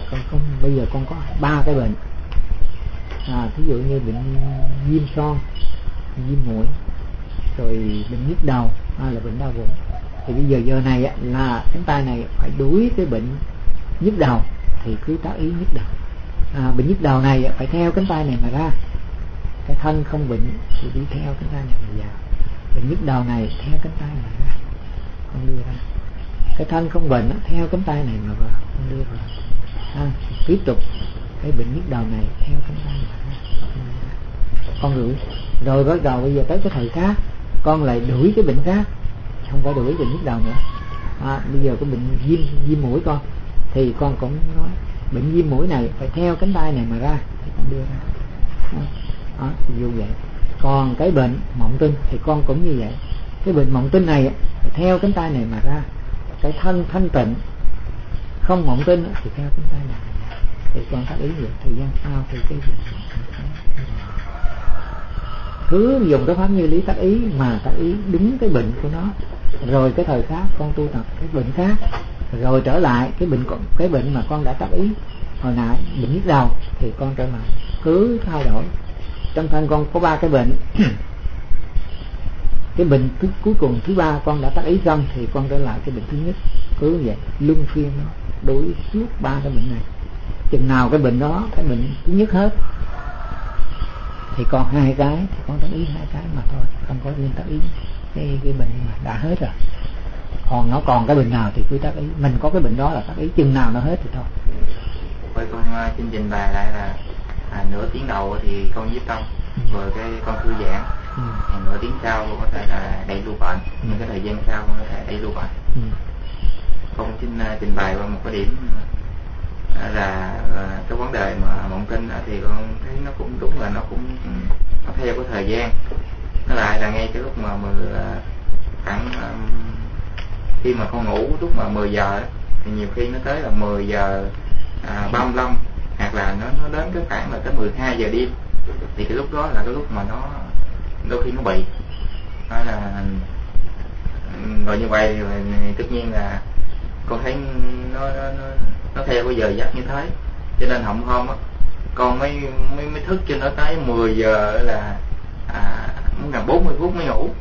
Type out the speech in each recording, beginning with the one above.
con không, bây giờ con có 3 cái bệnh. Thí dụ như bệnh viêm son, viêm mũi, rồi bệnh nhức đầu, là bệnh đau bụng. Thì bây giờ này là cánh tay này phải đuổi cái bệnh nhức đầu thì cứ tác ý nhức đầu. Bệnh nhức đầu này phải theo cánh tay này mà ra. Cái thân không bệnh thì đi theo cánh tay này mà vào. Bệnh nhức đầu này theo cánh tay này ra, con đưa ra. Cái thân không bệnh theo cánh tay này mà vào, con đưa vào. Tiếp tục cái bệnh nhức đầu này theo cánh tay này ra, con đuổi. Rồi bắt đầu bây giờ tới cái thời khác, con lại đuổi cái bệnh khác, không phải đuổi bệnh nhức đầu nữa. Bây giờ có bệnh viêm mũi con, thì con cũng nói bệnh viêm mũi này phải theo cánh tay này mà ra, thì con đưa ra. Như vậy. Còn cái bệnh mộng tinh thì con cũng như vậy. Cái bệnh mộng tinh này phải theo cánh tay này mà ra. Cái thân thanh tịnh không mộng tinh thì theo cánh tay này. Thì con tác ý vậy. Thời gian sau thì cái bệnh cứ dùng cái pháp như lý tác ý mà tác ý đúng cái bệnh của nó. Rồi cái thời khác con tu tập cái bệnh khác, rồi trở lại cái bệnh mà con đã tác ý hồi nãy, bệnh nhức đầu, thì con trở lại cứ thay đổi. Trong thân con có 3 cái bệnh. Cái bệnh cuối cùng thứ 3 con đã tác ý xong thì con trở lại cái bệnh thứ nhất. Cứ vậy luân phiên nó đối suốt 3 cái bệnh này. Chừng nào cái bệnh đó, cái bệnh thứ nhất hết thì còn 2 cái thì con tác ý 2 cái mà thôi, không có nên tác ý cái bệnh mà đã hết rồi. Còn nó còn cái bệnh nào thì cứ tác ý. Mình có cái bệnh đó là tác ý, chừng nào nó hết thì thôi. Với con xin trình bày lại là nửa tiếng đầu thì con nhiếp tâm, rồi cái con thư giãn, nửa tiếng sau có thể là đẩy lưu bệnh, nhưng cái thời gian sau con có thể đẩy lưu bệnh. Con xin trình bày qua một cái điểm là cái vấn đề mà mộng tinh thì con thấy nó cũng đúng là nó theo cái thời gian. Nó lại là ngay cái lúc mà khoảng khi mà con ngủ lúc mà 10 giờ thì nhiều khi nó tới là 10 giờ 35, hoặc là nó đến cái khoảng là tới 12 giờ đêm, thì cái lúc đó là cái lúc mà nó đôi khi nó bị đó là. Rồi như vậy thì tất nhiên là con thấy nó theo cái giờ giấc như thế, cho nên hôm á con mới thức cho nó tới 10 giờ là muốn gần 40 phút mới ngủ,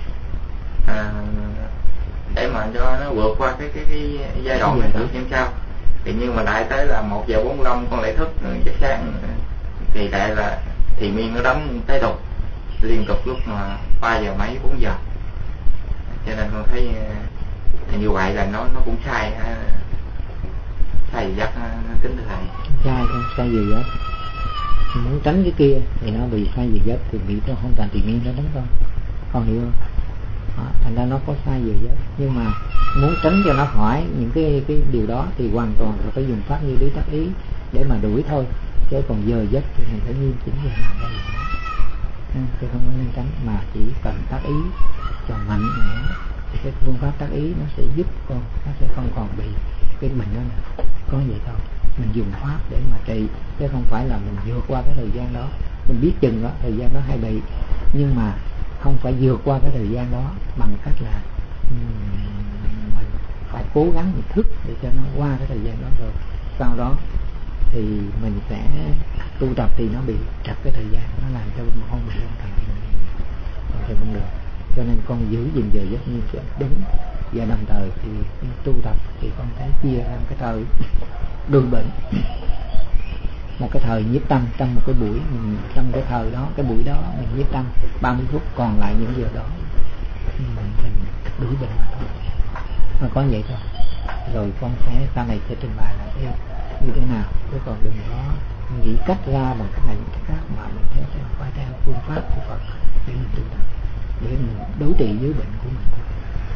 để mà cho nó vượt qua cái giai đoạn này được xem sao. Thì nhưng mà lại tới là 1 giờ 45 con lại thức giấc sáng, thì lại là thì miên nó đánh tới tục liên tục lúc mà 3 giờ mấy 4 giờ. Cho nên con thấy thì như vậy là nó cũng sai giờ giấc, kính thưa thầy. Sai giờ giấc. Muốn tránh cái kia thì nó bị sai giờ giấc thì bị nó không thành tự nhiên nó đánh con hiểu không? Thành ra nó có sai giờ giấc, nhưng mà muốn tránh cho nó khỏi những cái điều đó thì hoàn toàn là phải dùng pháp như lý tác ý để mà đuổi thôi. Chứ còn giờ giấc thì mình phải nghiêm chỉnh giờ nào đây chứ không có nên tránh, mà chỉ cần tác ý cho mạnh mẽ thì cái phương pháp tác ý nó sẽ giúp con, nó sẽ không còn bị cái bệnh đó nữa. Có vậy thôi. Mình dùng pháp để mà trị, chứ không phải là mình vượt qua cái thời gian đó. Mình biết chừng đó thời gian đó hay bị, nhưng mà không phải vượt qua cái thời gian đó bằng cách là mình phải cố gắng mình thức để cho nó qua cái thời gian đó, rồi sau đó thì mình sẽ tu tập thì nó bị chặt cái thời gian, nó làm cho mình không bị lâm thần thì không được. Cho nên con giữ gìn giờ giấc như đúng, và đồng thời thì tu tập thì con thấy chia ra cái thời đôi bệnh. Một cái thời nhiếp tâm trong một cái buổi, mình trong cái thời đó, cái buổi đó mình nhiếp tâm 30 phút, còn lại những giờ đó mình đuổi bệnh mà thôi. Nó có vậy thôi. Rồi con sẽ sau này sẽ trình bày lại như thế nào, chứ còn đừng có nghĩ cách ra bằng cách này cách khác, mà mình phải theo phương pháp của Phật để mình tu tập, để mình đối trị với bệnh của mình thôi.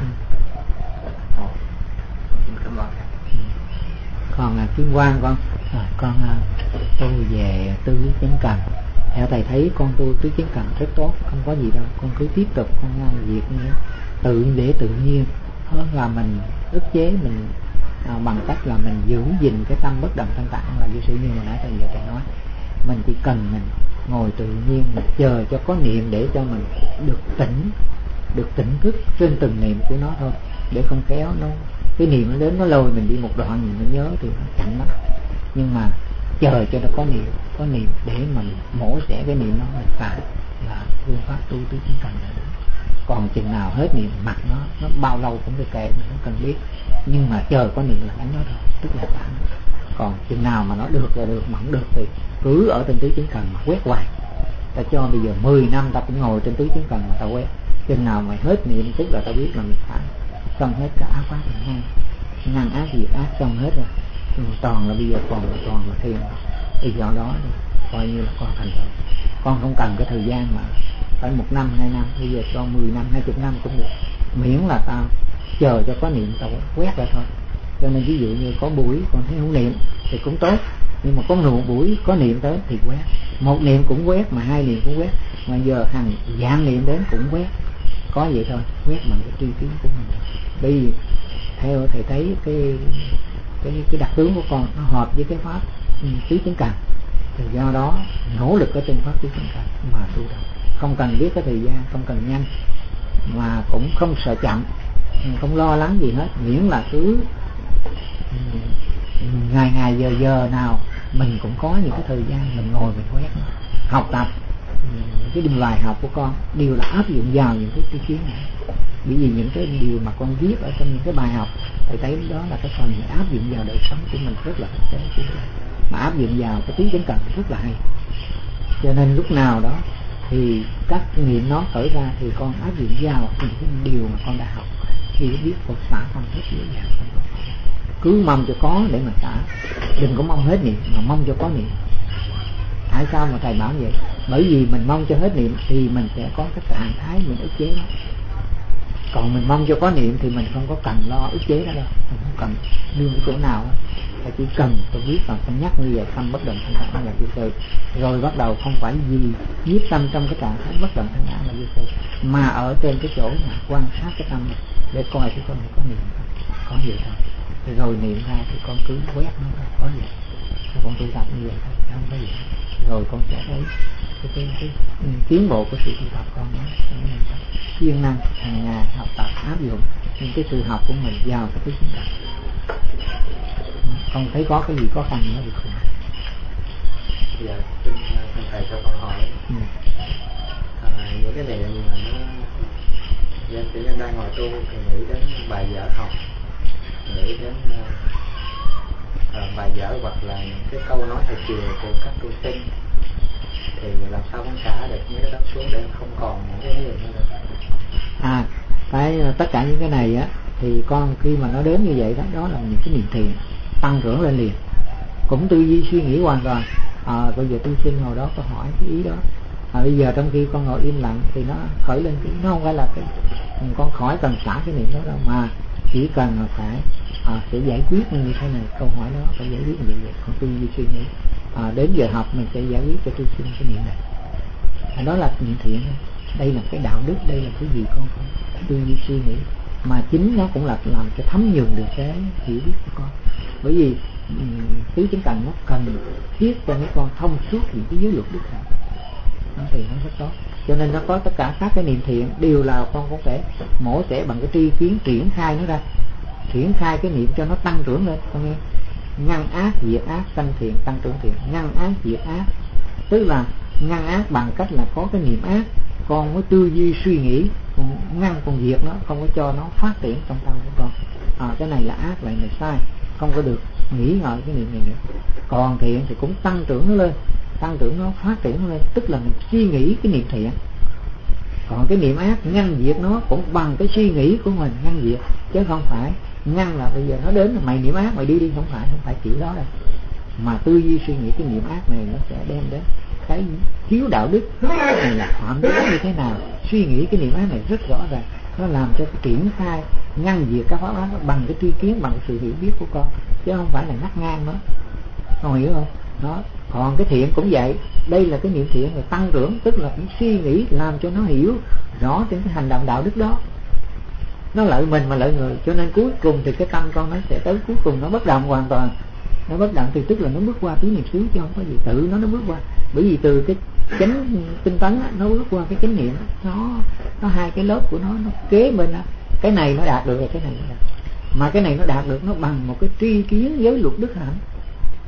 Xin cảm ơn. Còn Kim Quang con tu về tư chánh cần. Theo thầy thấy con tu tứ chánh cần rất tốt, không có gì đâu. Con cứ tiếp tục con làm việc như để tự nhiên hơn là mình ức chế mình bằng cách là mình giữ gìn cái tâm bất động thanh tạng, là như sự như hồi nãy thầy nói. Mình chỉ cần mình ngồi tự nhiên, mình chờ cho có niệm để cho mình được tỉnh thức trên từng niệm của nó thôi, để không khéo nó cái niệm nó đến nó lôi mình đi một đoạn mình mới nhớ thì nó chậm lắm. nhưng mà chờ cho nó có niệm để mình mổ xẻ cái niệm nó mình xài là phương pháp tu tứ chính cần là đúng. Còn chừng nào hết niệm mặt nó bao lâu cũng được kệ, mình không cần biết, nhưng mà chờ có niệm là đánh nó thôi, tức là tạm. Còn chừng nào mà nó được là được, mà không được thì cứ ở trên tứ chính cần mà quét hoài. Ta cho bây giờ 10 năm ta cũng ngồi trên tứ chính cần mà ta quét, chừng nào mày hết niệm tức là ta biết là mình phải xong hết cả ác pháp mình ngăn ác diệt ác xong hết rồi, toàn là bây giờ toàn là thiền. Thì do đó thì coi như là con thành rồi. Con không cần cái thời gian mà phải 1 năm 2 năm, bây giờ cho 10 năm 20 năm cũng được, miễn là tao chờ cho có niệm tao quét ra thôi. Cho nên ví dụ như có buổi còn thấy không niệm thì cũng tốt, nhưng mà có một buổi có niệm tới thì quét, 1 niệm cũng quét, mà 2 niệm cũng quét, mà giờ hàng vạn niệm đến cũng quét, có vậy thôi, quét bằng cái tri kiến của mình. Bởi vì theo thầy thấy cái đặc tướng của con nó hợp với cái pháp tứ chính cần, thì do đó nỗ lực ở trên pháp tứ chính cần mà tu tập, không cần biết cái thời gian, không cần nhanh, mà cũng không sợ chậm, không lo lắng gì hết, miễn là cứ ngày giờ nào mình cũng có những cái thời gian mình ngồi mình quét nó. Học tập cái bài học của con đều là áp dụng vào những cái ý kiến này, bởi vì những cái điều mà con viết ở trong những cái bài học thì thấy đó là cái phần áp dụng vào đời sống của mình rất là thực tế, mà áp dụng vào cái tứ chính cần rất là hay. Cho nên lúc nào đó thì các niệm nó khởi ra thì con áp dụng vào những cái điều mà con đã học, khi biết con xả tâm rất dễ dàng. Cứ mong cho có để mà xả, đừng có mong hết niệm mà mong cho có niệm. Tại sao mà thầy bảo vậy? Bởi vì mình mong cho hết niệm thì mình sẽ có cái trạng thái mình ức chế nó. Còn mình mong cho có niệm thì mình không có cần lo ức chế đó đâu, mình không cần nương cái chỗ nào đó. Thầy chỉ cần tôi biết là con nhắc như vậy, tâm bất động thanh thản là vô sự, rồi bắt đầu không phải gì nhiếp tâm trong cái trạng thái bất động thanh thản là vô sự, mà ở trên cái chỗ mà quan sát cái tâm để coi cái con này có niệm không, có vậy thôi. Rồi niệm ra thì con cứ quét nó thôi, có vậy. Con tu tập như vậy thôi, không có gì. Rồi con sẽ thấy cái tiến bộ của sự tu tập con nó siêng năng hàng ngày học tập áp dụng những cái sự học của mình vào cái tứ chính cần. Con thấy có cái gì khó khăn nữa thì không? Dạ, xin thầy cho con hỏi. Những cái niệm mà nó dân tự nhiên đang ngồi tu thì nghĩ đến bài vở học, nghĩ đến bài vở hoặc là những cái câu nói thời chiều của các tu sinh, thì làm sao con xả được những cái đó xuống để không còn những cái niệm nữa? Tất cả những cái này á thì con khi mà nó đến như vậy đó, đó là những cái niệm thiện tăng trưởng lên liền, cũng tư duy suy nghĩ hoàn toàn. Bây giờ tu sinh hồi đó có hỏi cái ý đó, bây giờ trong khi con ngồi im lặng thì nó khởi lên cái, nó không phải là cái con khỏi cần xả cái niệm đó đâu, mà chỉ cần là phải giải quyết như thế này, câu hỏi đó phải giải quyết như vậy, con tư duy suy nghĩ. Đến giờ học mình sẽ giải quyết cho tu sinh cái niệm này, đó là niệm thiện. Đây là cái đạo đức, đây là cái gì con phải tư duy suy nghĩ, mà chính nó cũng là làm cho thấm nhuần được cái hiểu biết của con. Bởi vì tứ chính cần nó cần thiết cho mấy con thông suốt những cái giới luật đức hạnh, nó thì nó rất tốt. Cho nên nó có tất cả các cái niệm thiện đều là con cũng phải mổ xẻ bằng cái tri kiến, triển khai nó ra, triển khai cái niệm cho nó tăng trưởng lên. Con nghe, ngăn ác diệt ác, sanh thiện tăng trưởng thiện. Ngăn ác diệt ác tức là ngăn ác bằng cách là có cái niệm ác, con mới tư duy suy nghĩ, con ngăn, con diệt nó, không có cho nó phát triển trong tâm của con. Cái này là ác, này sai, không có được nghĩ ngợi cái niệm này nữa. Còn thiện thì cũng tăng trưởng nó lên, tăng trưởng nó, phát triển nó lên, tức là mình suy nghĩ cái niệm thiện. Còn cái niệm ác ngăn diệt nó cũng bằng cái suy nghĩ của mình ngăn diệt, chứ không phải ngăn là bây giờ nó đến là mày niệm ác mày đi, không phải kiểu đó đâu. Mà tư duy suy nghĩ cái niệm ác này nó sẽ đem đến cái thiếu đạo đức này là phạm giới như thế nào. Suy nghĩ cái niệm ác này rất rõ ràng, nó làm cho triển khai ngăn diệt các pháp ác bằng cái tri kiến, bằng sự hiểu biết của con, chứ không phải là ngắt ngang nó. Con hiểu không? Đó. Còn cái thiện cũng vậy, đây là cái niệm thiện là tăng trưởng, tức là cũng suy nghĩ làm cho nó hiểu rõ trên cái hành động đạo đức đó, nó lợi mình mà lợi người. Cho nên cuối cùng thì cái tâm con nó sẽ tới cuối cùng nó bất động hoàn toàn. Nó bất động thì tức là nó bước qua tứ niệm xứ, chứ không có gì, tự nó bước qua. Bởi vì từ cái chánh tinh tấn nó bước qua cái chánh niệm, nó hai cái lớp của nó kế bên đó. Cái này nó đạt được rồi cái này nó đạt, mà cái này nó đạt được nó bằng một cái tri kiến giới luật đức hạnh, không?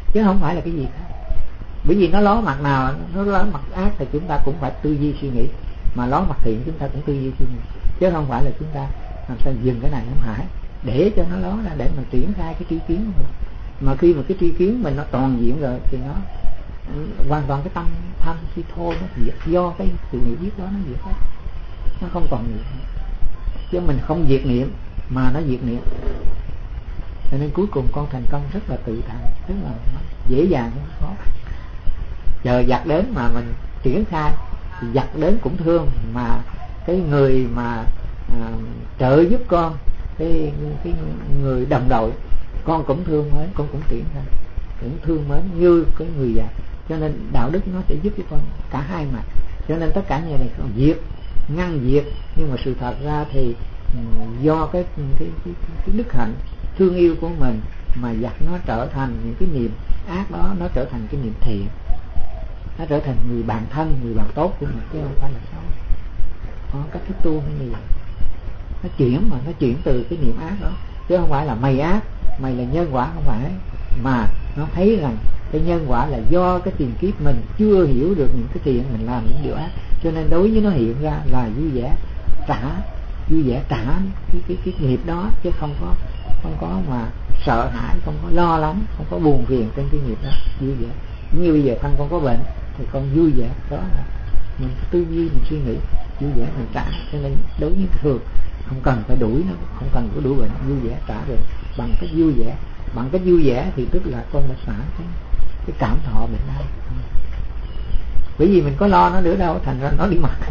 chứ không phải là cái gì khác. Bởi vì nó ló mặt nào, nó ló mặt ác thì chúng ta cũng phải tư duy suy nghĩ, mà ló mặt thiện chúng ta cũng tư duy suy nghĩ, chứ không phải là chúng ta làm sao dừng cái này không phải, để cho nó ló ra để mình triển khai cái tri kiến của mình. Mà khi mà cái tri kiến mình nó toàn diện rồi thì nó hoàn toàn cái tâm tham si thôi nó diệt, do cái sự nghĩ biết đó nó diệt hết, nó không còn gì nữa. Chứ mình không diệt niệm mà nó diệt niệm, cho nên cuối cùng con thành công rất là tự tại, rất là dễ dàng, không khó. Chờ giặc đến mà mình triển khai thì giặc đến cũng thương, mà cái người mà trợ giúp con, cái người đồng đội con cũng thương mến, con cũng triển khai, cũng thương mến như cái người giặc. Cho nên đạo đức nó sẽ giúp cho con cả hai mặt. Cho nên tất cả như này còn diệt, ngăn diệt, nhưng mà sự thật ra thì do cái đức hạnh thương yêu của mình mà giặc nó trở thành những cái niềm ác đó, nó trở thành cái niềm thiện, nó trở thành người bạn thân, người bạn tốt của mình, chứ không phải là xấu. Cách thức tu như vậy, nó chuyển, mà nó chuyển từ cái niệm ác đó, chứ không phải là mày ác, mày là nhân quả, không phải, mà nó thấy rằng cái nhân quả là do cái tiền kiếp mình chưa hiểu được những cái thiện, mình làm những điều ác, cho nên đối với nó hiện ra là vui vẻ trả cái nghiệp đó, chứ không có mà sợ hãi, không có lo lắng, không có buồn phiền trên cái nghiệp đó, vui vẻ. Như bây giờ thân con có bệnh thì con vui vẻ, đó là mình tư duy, mình suy nghĩ vui vẻ mình trả. Cho nên đối với thường không cần phải đuổi nó, không cần phải đuổi bệnh, vui vẻ trả về bằng cách vui vẻ. Bằng cách vui vẻ thì tức là con đã xả cái cảm thọ bệnh đau. Bởi vì mình có lo nó nữa đâu, thành ra nó đi mặc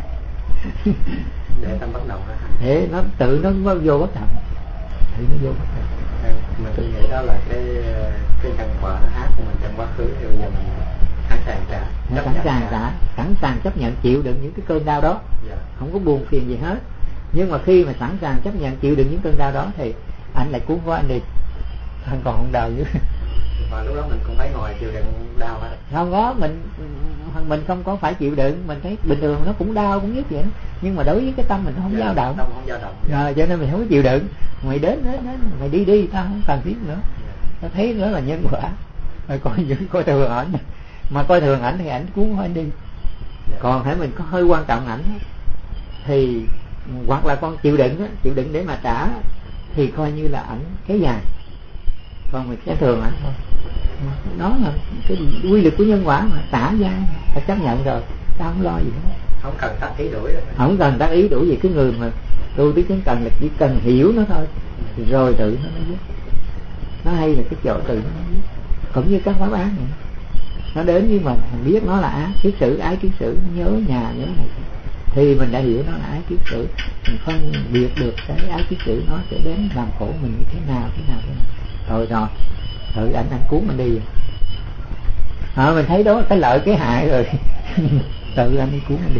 để tâm bắt đầu ra, thế nó tự nó vô bất động, thì nó vô bất động. Mình tự nghĩ đó là cái nhân quả ác của mình trong quá khứ, thì bây giờ mình sẵn sàng trả, sẵn sàng chấp nhận chịu đựng những cái cơn đau đó, không có buồn phiền gì hết. Nhưng mà khi mà sẵn sàng chấp nhận chịu đựng những cơn đau đó thì anh lại cuốn qua anh đi, anh còn không đau nữa. Và lúc đó mình cũng phải ngồi chịu đựng đau hết. Không có, mình không có phải chịu đựng, mình thấy bình thường nó cũng đau cũng nhất vậy đó. Nhưng mà đối với cái tâm mình nó không dao động. Tâm không dao động. Cho nên mình không có chịu đựng. Mày đến mày đi, tao không cần thiết nữa. Tao thấy đó là nhân quả. Rồi coi thường ảnh. Mà coi thường ảnh thì ảnh cuốn anh đi. Còn hãy mình có hơi quan trọng ảnh thì hoặc là con chịu đựng để mà trả thì coi như là ảnh kéo dài. Còn mình sẽ thường ảnh thôi. Đó là cái quy luật của nhân quả mà, trả ra phải chấp nhận rồi, tao không lo gì hết. Không cần tác ý đuổi rồi. Không cần tác ý đuổi gì, cái người mà tu tí chứng cần là chỉ cần hiểu nó thôi, thì rồi tự nó dứt. Nó hay là cái chỗ tự nó dứt. Cũng như các pháp ác này, nó đến với mình biết nó là ác, kiết sử, ái kiết sử, nhớ nhà nhớ này, thì mình đã hiểu nó là ái kiết sử, mình phân biệt được cái ái kiết sử nó sẽ đến làm khổ mình như thế nào. Rồi tự anh cuốn mình đi. Mình thấy đó cái lợi cái hại rồi tự anh đi cuốn mình đi.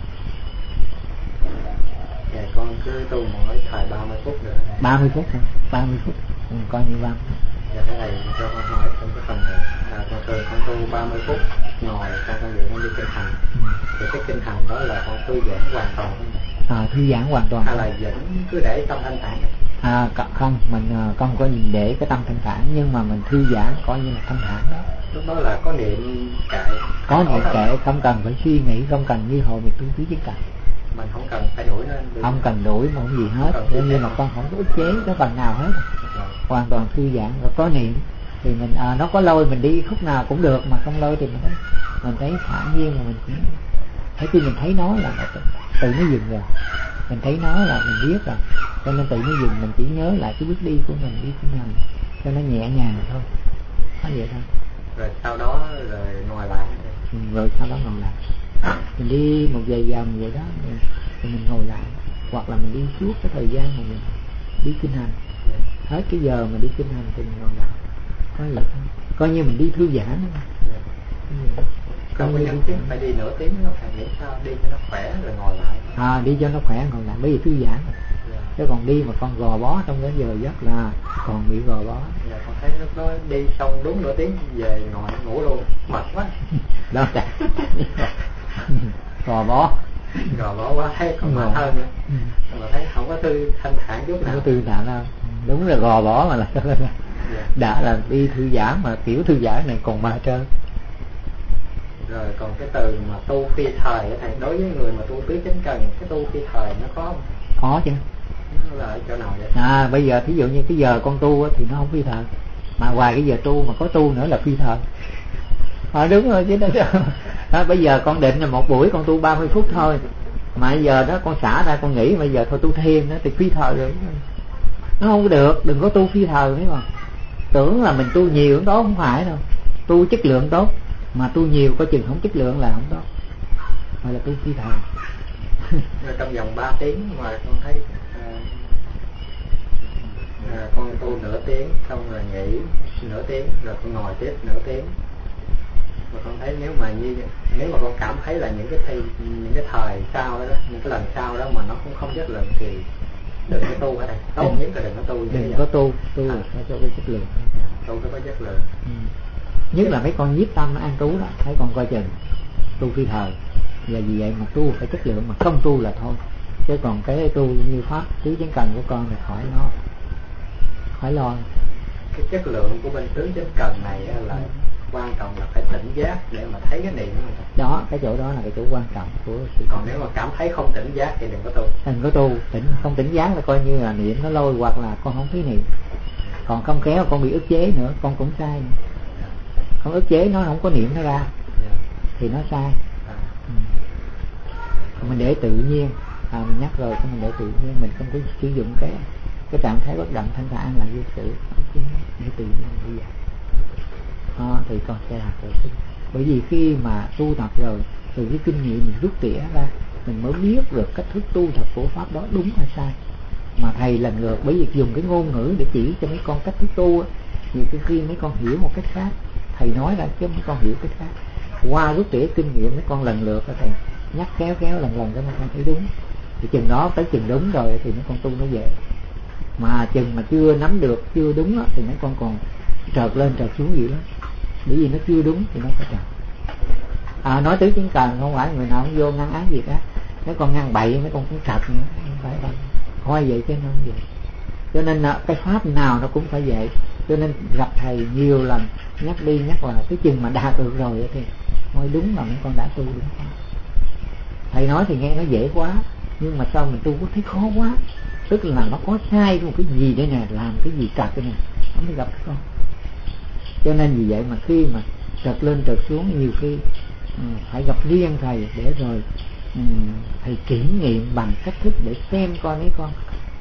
Dạ, con cứ tu mỗi thời 30 phút nữa. 30 phút thôi, 30 phút, coi như 30 phút. Dạ, thế này cho con hỏi trong cái phần này, con thường con tu 30 phút ngồi xong con dậy con đi kinh hành. Thì cái kinh hành đó là con thư giãn hoàn toàn không? Thư giãn hoàn toàn. Hay là vẫn cứ để tâm thanh thản? Không, mình không có để cái tâm thanh thản, nhưng mà mình thư giãn coi như là thanh thản đó. Lúc đó là có niệm kệ. Có niệm kệ, không cần phải suy nghĩ, không cần như hồi mình tu tứ chứng cần. Mình không cần phải đuổi nó. Không cần đuổi một gì hết, cho nên là con không có ức chế cái phần nào hết. Hoàn toàn thư giãn và có niệm thì mình nó có lôi mình đi khúc nào cũng được, mà không lôi thì mình thấy thản nhiên, mà mình cũng thấy khi mình thấy nó là tự nó dừng rồi. Mình thấy nó là mình biết rồi, cho nên tự nó dừng, mình chỉ nhớ lại cái bước đi của mình đi thế nào cho nó nhẹ nhàng thôi, có vậy thôi. Rồi sau đó rồi ngồi lại. Rồi sau đó ngồi lại, mình đi một vài vòng vậy đó, rồi mình ngồi lại, hoặc là mình đi suốt cái thời gian mà mình đi kinh hành, hết cái giờ mà đi kinh hành thì mình ngồi lại, có vậy thôi, coi như mình đi thư giãn. Không có nhất thiết phải đi nửa tiếng, nó phải nghĩ sao đi cho nó khỏe rồi ngồi lại. Đi cho nó khỏe ngồi lại, bởi vì thư giãn. Chứ còn đi mà con gò bó trong cái giờ giấc là còn bị gò bó. Con thấy lúc đó đi xong đúng nửa tiếng về ngồi ngủ luôn, mệt quá. Đó chả gò bó quá, thấy còn mệt hơn nữa. Mà thấy không có thanh thản chút nào. Không có thư thản đâu, đúng là gò bó mà là đã là đi thư giãn mà kiểu thư giãn này còn ma trơn. Rồi còn cái từ mà tu phi thời thầy, đối với người mà tu tứ chánh cần, cái tu phi thời nó có không? Có chứ. Nó là ở chỗ nào vậy? Bây giờ thí dụ như cái giờ con tu thì nó không phi thời, mà ngoài cái giờ tu mà có tu nữa là phi thời. Đúng rồi chứ đó. Bây giờ con định là một buổi con tu 30 phút thôi, mà giờ đó con xả ra con nghĩ bây giờ thôi tu thêm nữa thì phi thời rồi. Nó không được, đừng có tu phi thời, thấy không? Tưởng là mình tu nhiều đó, không phải đâu. Tu chất lượng tốt, mà tu nhiều coi chừng không chất lượng là không tốt, gọi là tu phi thời. Trong vòng 3 tiếng mà con thấy con tu nửa tiếng xong rồi nghỉ nửa tiếng rồi con ngồi tiếp nửa tiếng, mà con thấy nếu mà con cảm thấy là những cái thời sau đó, những cái lần sau đó mà nó cũng không chất lượng thì đừng có tu ở đây. Tốt nhất là đừng có tu. Đừng có tu phải cho cái chất lượng. Tu phải có chất lượng. Nhất là mấy con nhiếp tâm nó an trú đó, thấy con coi chừng tu phi thời. Và vì vậy mà tu phải chất lượng, mà không tu là thôi. Chứ còn cái tu như pháp tứ chánh cần của con thì khỏi lo. Cái chất lượng của bên tứ chánh cần này là quan trọng là phải tỉnh giác để mà thấy cái niệm đó. Cái chỗ đó là cái chỗ quan trọng của sự. Còn nếu mà cảm thấy không tỉnh giác thì đừng có tu. Đừng có tu. Không tỉnh giác là coi như là niệm nó lôi, hoặc là con không thấy niệm. Còn không kéo con bị ức chế nữa, con cũng sai nữa. Con ức chế nó không có niệm nó ra thì nó sai. Mình để tự nhiên, mình nhắc rồi, mình để tự nhiên, mình không có sử dụng cái trạng thái bất động thanh thản là vô sự, để tự nhiên như vậy. Thì con sẽ học được. Bởi vì khi mà tu tập rồi, từ cái kinh nghiệm mình rút tỉa ra, mình mới biết được cách thức tu tập của pháp đó đúng hay sai. Mà thầy lần lượt bởi vì dùng cái ngôn ngữ để chỉ cho mấy con cách thức tu, nhiều khi mấy con hiểu một cách khác, thầy nói ra chứ mấy con hiểu cách khác. Qua rút tỉa kinh nghiệm mấy con lần lượt thầy nhắc kéo lần cho mấy con thấy đúng, thì chừng đó tới chừng đúng rồi thì mấy con tu nó dễ. Mà chừng mà chưa nắm được, chưa đúng đó, thì mấy con còn trợt lên trợt xuống gì lắm. Bởi vì nó chưa đúng thì nó phải trợt. Nói tứ chánh cần không phải người nào cũng vô ngăn ác gì cả. Mấy con ngăn bậy mấy con cũng trật nữa, không phải đâu. Coi vậy chứ nó không vậy. Cho nên cái pháp nào nó cũng phải vậy. Cho nên gặp thầy nhiều lần nhắc đi nhắc lại, cái chừng mà đạt được rồi thì nói đúng là mấy con đã tu đúng pháp. Thầy nói thì nghe nó dễ quá, nhưng mà sao mình tu có thấy khó quá. Tức là nó có sai một cái gì đây nè, làm cái gì trật đây nè, nó mới gặp cái con. Cho nên vì vậy mà khi mà trật lên trật xuống, nhiều khi phải gặp riêng thầy để rồi thầy kiểm nghiệm bằng cách thức để xem coi mấy con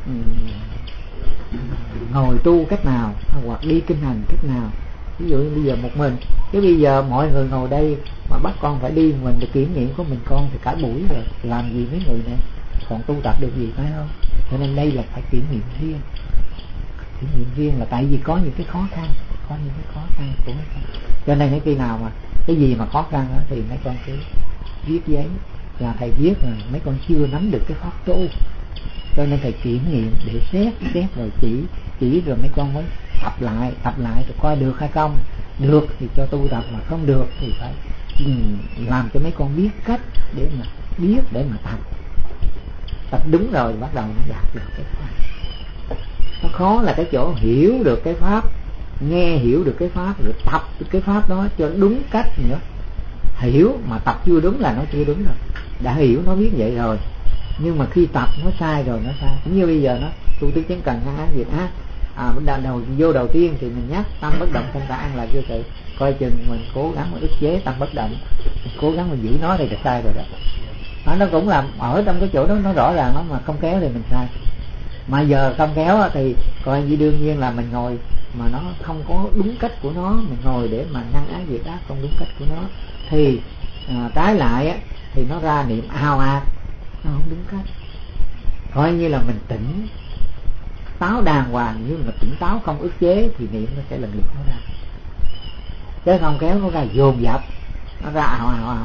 ngồi tu cách nào, hoặc đi kinh hành cách nào. Ví dụ như bây giờ một mình, chứ bây giờ mọi người ngồi đây mà bắt con phải đi mình để kiểm nghiệm của mình con thì cả buổi rồi, làm gì mấy người này còn tu tập được gì, phải không? Cho nên đây là phải kiểm nghiệm riêng. Kiểm nghiệm riêng là tại vì có những cái khó khăn của mấy con. Cho nên cái khi nào mà cái gì mà khó khăn đó, thì mấy con cứ viết giấy, là thầy viết rồi mấy con chưa nắm được cái pháp tu, cho nên thầy kiểm nghiệm để xét rồi chỉ rồi mấy con mới tập lại rồi coi được hay không. Được thì cho tu tập, mà không được thì phải làm cho mấy con biết cách để mà biết, để mà tập đúng rồi bắt đầu nó đạt được cái pháp. Nó khó là cái chỗ hiểu được cái pháp, nghe hiểu được cái pháp, rồi tập cái pháp đó cho đúng cách nữa. Hiểu mà tập chưa đúng là nó chưa đúng rồi. Đã hiểu nó biết vậy rồi, nhưng mà khi tập nó sai rồi, nó sai. Cũng như bây giờ nó tu tứ chánh cần ngăn ác diệt ác, đầu tiên thì mình nhắc tâm bất động thanh thản là vô sự, coi chừng mình cố gắng mà ức chế tâm bất động, cố gắng mình giữ nó thì là sai rồi đó. Nó cũng làm ở trong cái chỗ đó nó rõ ràng lắm, mà không kéo thì mình sai. Mà giờ không kéo thì coi như đương nhiên là mình ngồi mà nó không có đúng cách của nó, mình ngồi để mà ngăn ác diệt ác không đúng cách của nó, thì trái lại thì nó ra niệm ào ạt, nó không đúng cách. Coi như là mình tỉnh táo đàng hoàng, nhưng mà tỉnh táo không ức chế thì niệm nó sẽ lần lượt nó ra. Chứ không kéo nó ra dồn dập, nó ra ào.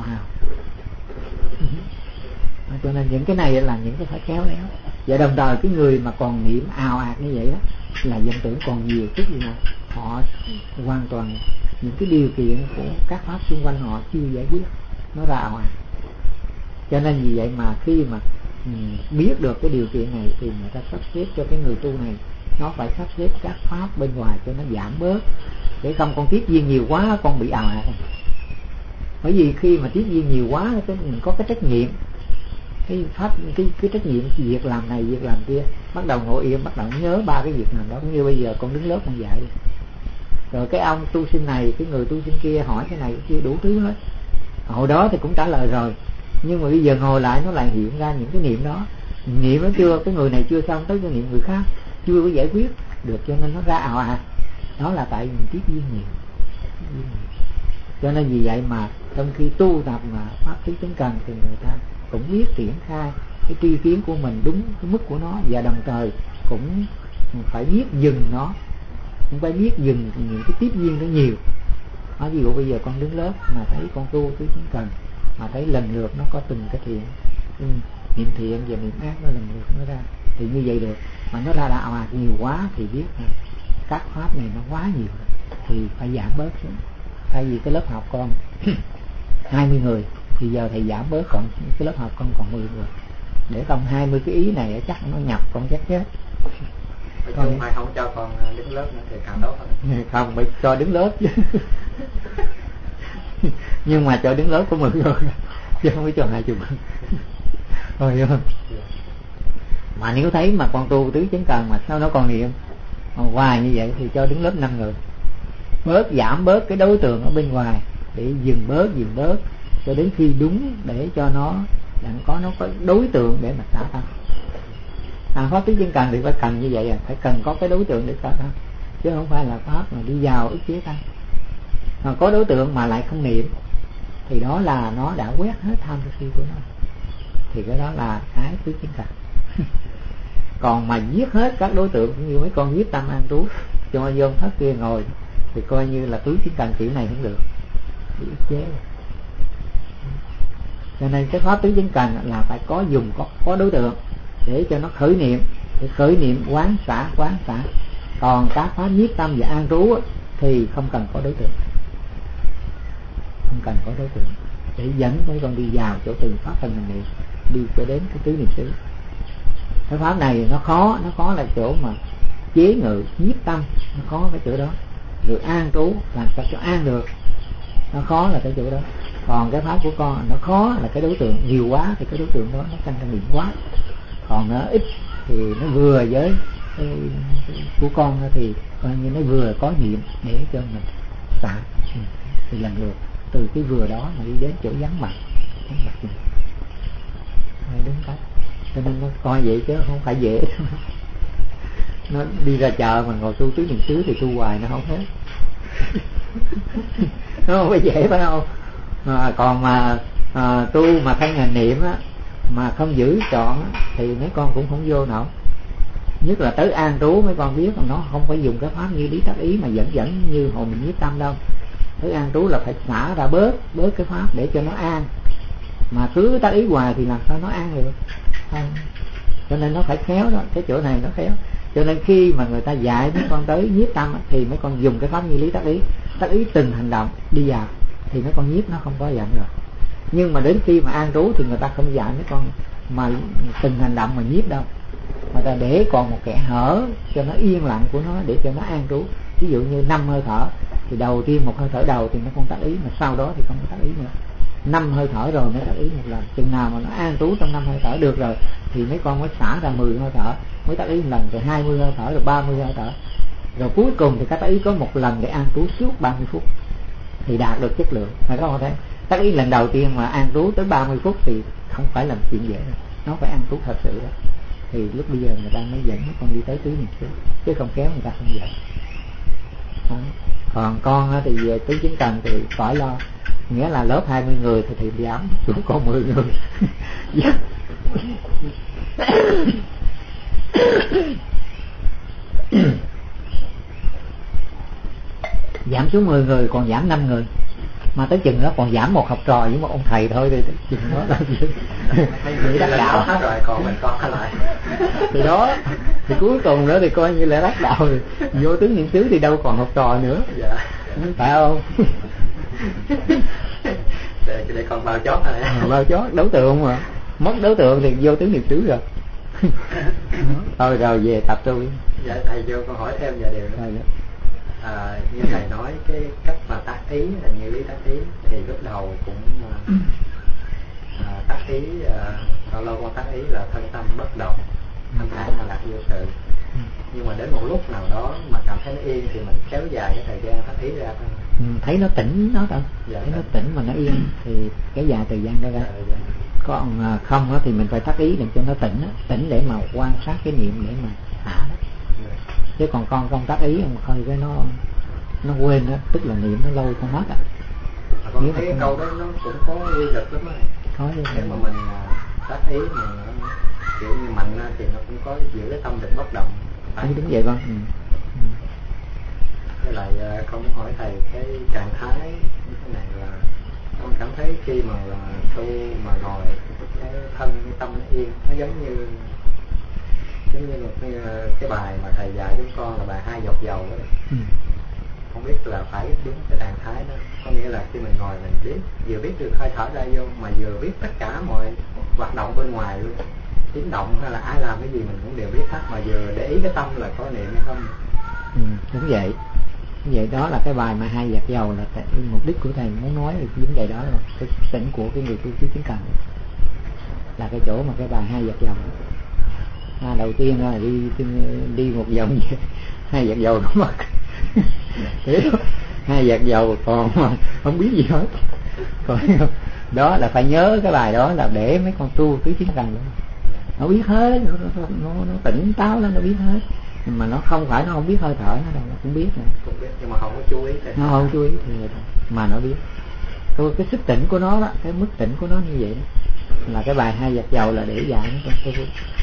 Cho nên những cái này là những cái phải khéo léo. Và đồng thời cái người mà còn niệm ào ạt như vậy đó là vọng tưởng còn nhiều, tức là họ hoàn toàn những cái điều kiện của các pháp xung quanh họ chưa giải quyết, nó ra ào ạt. Cho nên vì vậy mà khi mà biết được cái điều kiện này thì người ta sắp xếp cho cái người tu này nó phải sắp xếp các pháp bên ngoài cho nó giảm bớt, để không con tiếp duyên nhiều quá con bị ào ạt. Bởi vì khi mà tiếp duyên nhiều quá mình có cái trách nhiệm, cái trách nhiệm việc làm này việc làm kia, bắt đầu ngồi yên, bắt đầu nhớ ba cái việc làm đó. Cũng như bây giờ con đứng lớp con dạy, rồi cái ông tu sinh này, cái người tu sinh kia hỏi cái này cái kia đủ thứ hết. Hồi đó thì cũng trả lời rồi, nhưng mà bây giờ ngồi lại nó lại hiện ra những cái niệm đó. Niệm nó chưa, cái người này chưa xong tới cái niệm người khác chưa có giải quyết được, cho nên nó ra ào ạt. Đó là tại mình tiếp duyên nhiều. Cho nên vì vậy mà trong khi tu tập mà pháp tứ chánh cần thì người ta cũng biết triển khai cái tri kiến của mình đúng cái mức của nó, và đồng thời cũng phải biết dừng nó, cũng phải biết dừng những cái tiếp duyên đó nhiều. Ví dụ bây giờ con đứng lớp mà thấy con tu tứ chánh cần mà thấy lần lượt nó có từng cái thiện, niệm thiện và niệm ác nó lần lượt nó ra, thì như vậy được. Mà nó ra ào ạt nhiều quá thì biết là các pháp này nó quá nhiều thì phải giảm bớt xuống. Thay vì cái lớp học con 20 người thì giờ thầy giảm bớt còn cái lớp học con còn 10 người, để không 20 cái ý này chắc nó nhập con chắc chết. Con phải không cho con đứng lớp nữa thì càng tốt hơn. Không, phải cho đứng lớp chứ. Nhưng mà cho đứng lớp có 10 người chứ không phải cho 20 người. Thôi hiểu không? Mà nếu thấy mà con tu tứ chánh cần mà sao nó còn niệm hoài như vậy thì cho đứng lớp 5 người, giảm bớt cái đối tượng ở bên ngoài, để dừng bớt cho đến khi đúng, để cho nó có đối tượng để mà xả tâm. Pháp tứ chánh cần thì phải cần như vậy, phải cần có cái đối tượng để xả tâm, chứ không phải là pháp mà đi vào ức chế tâm. Mà có đối tượng mà lại không niệm thì đó là nó đã quét hết tham sân si của nó, thì cái đó là cái tứ chánh cần. Còn mà giết hết các đối tượng, cũng như mấy con giết tâm an trú cho vô thất kia ngồi, thì coi như là tứ chánh cần kiểu này không được, bị ức chế. Cho nên cái pháp tứ chánh cần là phải có dùng có đối tượng để cho nó khởi niệm, để khởi niệm quán xả. Còn các pháp nhiếp tâm và an trú thì không cần có đối tượng, để dẫn mấy con đi vào chỗ từng pháp phần mình niệm, đi cho đến cái tứ niệm xứ. Cái pháp này nó khó là chỗ mà chế ngự nhiếp tâm, nó khó cái chỗ đó. Rồi an trú làm sao cho an được, nó khó là cái chỗ đó. Còn cái pháp của con nó khó là cái đối tượng nhiều quá, thì cái đối tượng đó nó sanh ra niệm quá. Còn nó ít thì nó vừa với cái của con thì coi như nó vừa có niệm để cho mình xả. Thì lần lượt từ cái vừa đó mà đi đến chỗ vắng mặt đúng cách. Cho nên nó coi vậy chứ không phải dễ. Nó đi ra chợ mà ngồi tu tứ niệm xứ thì tu hoài nó không hết. Nó không phải dễ phải không? Còn mà tu mà thanh hành niệm á, mà không giữ trọn á, thì mấy con cũng không vô nổi. Nhất là tới an trú mấy con biết nó không phải dùng cái pháp như lý tác ý mà dẫn như hồi mình nhiếp tâm đâu. Tới an trú là phải xả ra bớt cái pháp để cho nó an. Mà cứ tác ý hoài thì làm sao nó an được không? Cho nên nó phải khéo đó, cái chỗ này nó khéo. Cho nên khi mà người ta dạy mấy con tới nhiếp tâm thì mấy con dùng cái pháp như lý tác ý từng hành động đi vào thì mấy con nhiếp nó không có giận rồi. Nhưng mà đến khi mà an trú thì người ta không dạy mấy con mà từng hành động mà nhiếp đâu, mà ta để còn một kẻ hở cho nó yên lặng của nó, để cho nó an trú. Ví dụ như 5 hơi thở thì đầu tiên một hơi thở đầu thì nó không tác ý, mà sau đó thì không có tác ý nữa. 5 hơi thở rồi mới tác ý một lần. Chừng nào mà nó an trú trong 5 hơi thở được rồi thì mấy con mới xả ra 10 hơi thở mới tác ý một lần, rồi 20 hơi thở, rồi 30 hơi thở, rồi cuối cùng thì các tác ý có một lần để an trú suốt 30 phút thì đạt được chất lượng. Phải không thấy? Tác ý lần đầu tiên mà an trú tới 30 phút thì không phải là chuyện dễ đâu, nó phải an trú thật sự đó. Thì lúc bây giờ người ta mới dẫn mấy con đi tới tứ niệm xứ, chứ không kéo người ta không dẫn. Còn con thì về tứ chánh cần thì khỏi lo, nghĩa là lớp 20 người thì giảm xuống còn 10 người. Giảm xuống 10 người còn giảm 5 người, mà tới chừng đó còn giảm một học trò với một ông thầy thôi thì chừng đó là gì? Vậy đắc đạo hết rồi, còn mình con lại. Thì đó, thì cuối cùng đó thì coi như là đắc đạo rồi. Vô tứ niệm xứ thì đâu còn học trò nữa. Dạ. Phải không? Để còn bao chót này. Bao chót, đối tượng mà mất đối tượng thì vô tứ niệm xứ rồi. Thôi rồi về tập tu. Dạ thầy vô con hỏi thêm vài điều nữa. Như thầy nói cái cách mà tác ý là như lý tác ý thì lúc đầu cũng tác ý, lâu lâu con tác ý là thân tâm bất động, thanh thản là lạc vô sự. Nhưng mà đến một lúc nào đó mà cảm thấy nó yên thì mình kéo dài cái thời gian tác ý ra thôi. Thấy nó tỉnh nó thôi. Dạ, thấy nó tỉnh mà nó yên thì kéo dài thời gian đó ra. Dạ. Còn không đó thì mình phải tác ý để cho nó tỉnh đó. Tỉnh để mà quan sát cái niệm để mà thả đó. Dạ. Chứ còn con không tác ý một hơi cái nó quên đó, tức là niệm nó lâu con mất con thấy cái câu đó nó cũng có quy lực lắm rồi. Nếu mà mình tác ý mình kiểu như mạnh thì nó cũng có giữ cái tâm được bất động. Đúng vậy con. Với lại con muốn hỏi thầy cái trạng thái như thế này là con cảm thấy khi mà tu mà ngồi cái thân cái tâm nó yên, nó giống như một cái bài mà thầy dạy chúng con là bài 2 giọt dầu đó. Không biết là phải đúng cái trạng thái đó, có nghĩa là khi mình ngồi mình vừa biết được hơi thở ra vô mà vừa biết tất cả mọi hoạt động bên ngoài luôn, tiếng động hay là ai làm cái gì mình cũng đều biết hết, mà vừa để ý cái tâm là có niệm hay không. Đúng vậy. Vậy đó là cái bài mà 2 giọt dầu là mục đích của thầy muốn nói về vấn đề đó là cái tỉnh của cái người tu trí chứng cần, là cái chỗ mà cái bài 2 giọt dầu. Đầu tiên là đi một vòng về 2 giọt dầu nó mất. Thế 2 giọt dầu còn mà không biết gì hết. Còn đó là phải nhớ cái bài đó là để mấy con tu trí chứng cần nó biết hết, nó tỉnh táo lắm, nó biết hết. Nhưng mà nó không phải nó không biết hơi thở nó đâu, nó cũng biết nữa. Cũng biết nhưng mà không có chú ý. Nó không chú ý thì mà nó biết. Cái sức tỉnh của nó đó, cái mức tỉnh của nó như vậy đó. Là cái bài 2 giọt dầu là để dạy nó con tu.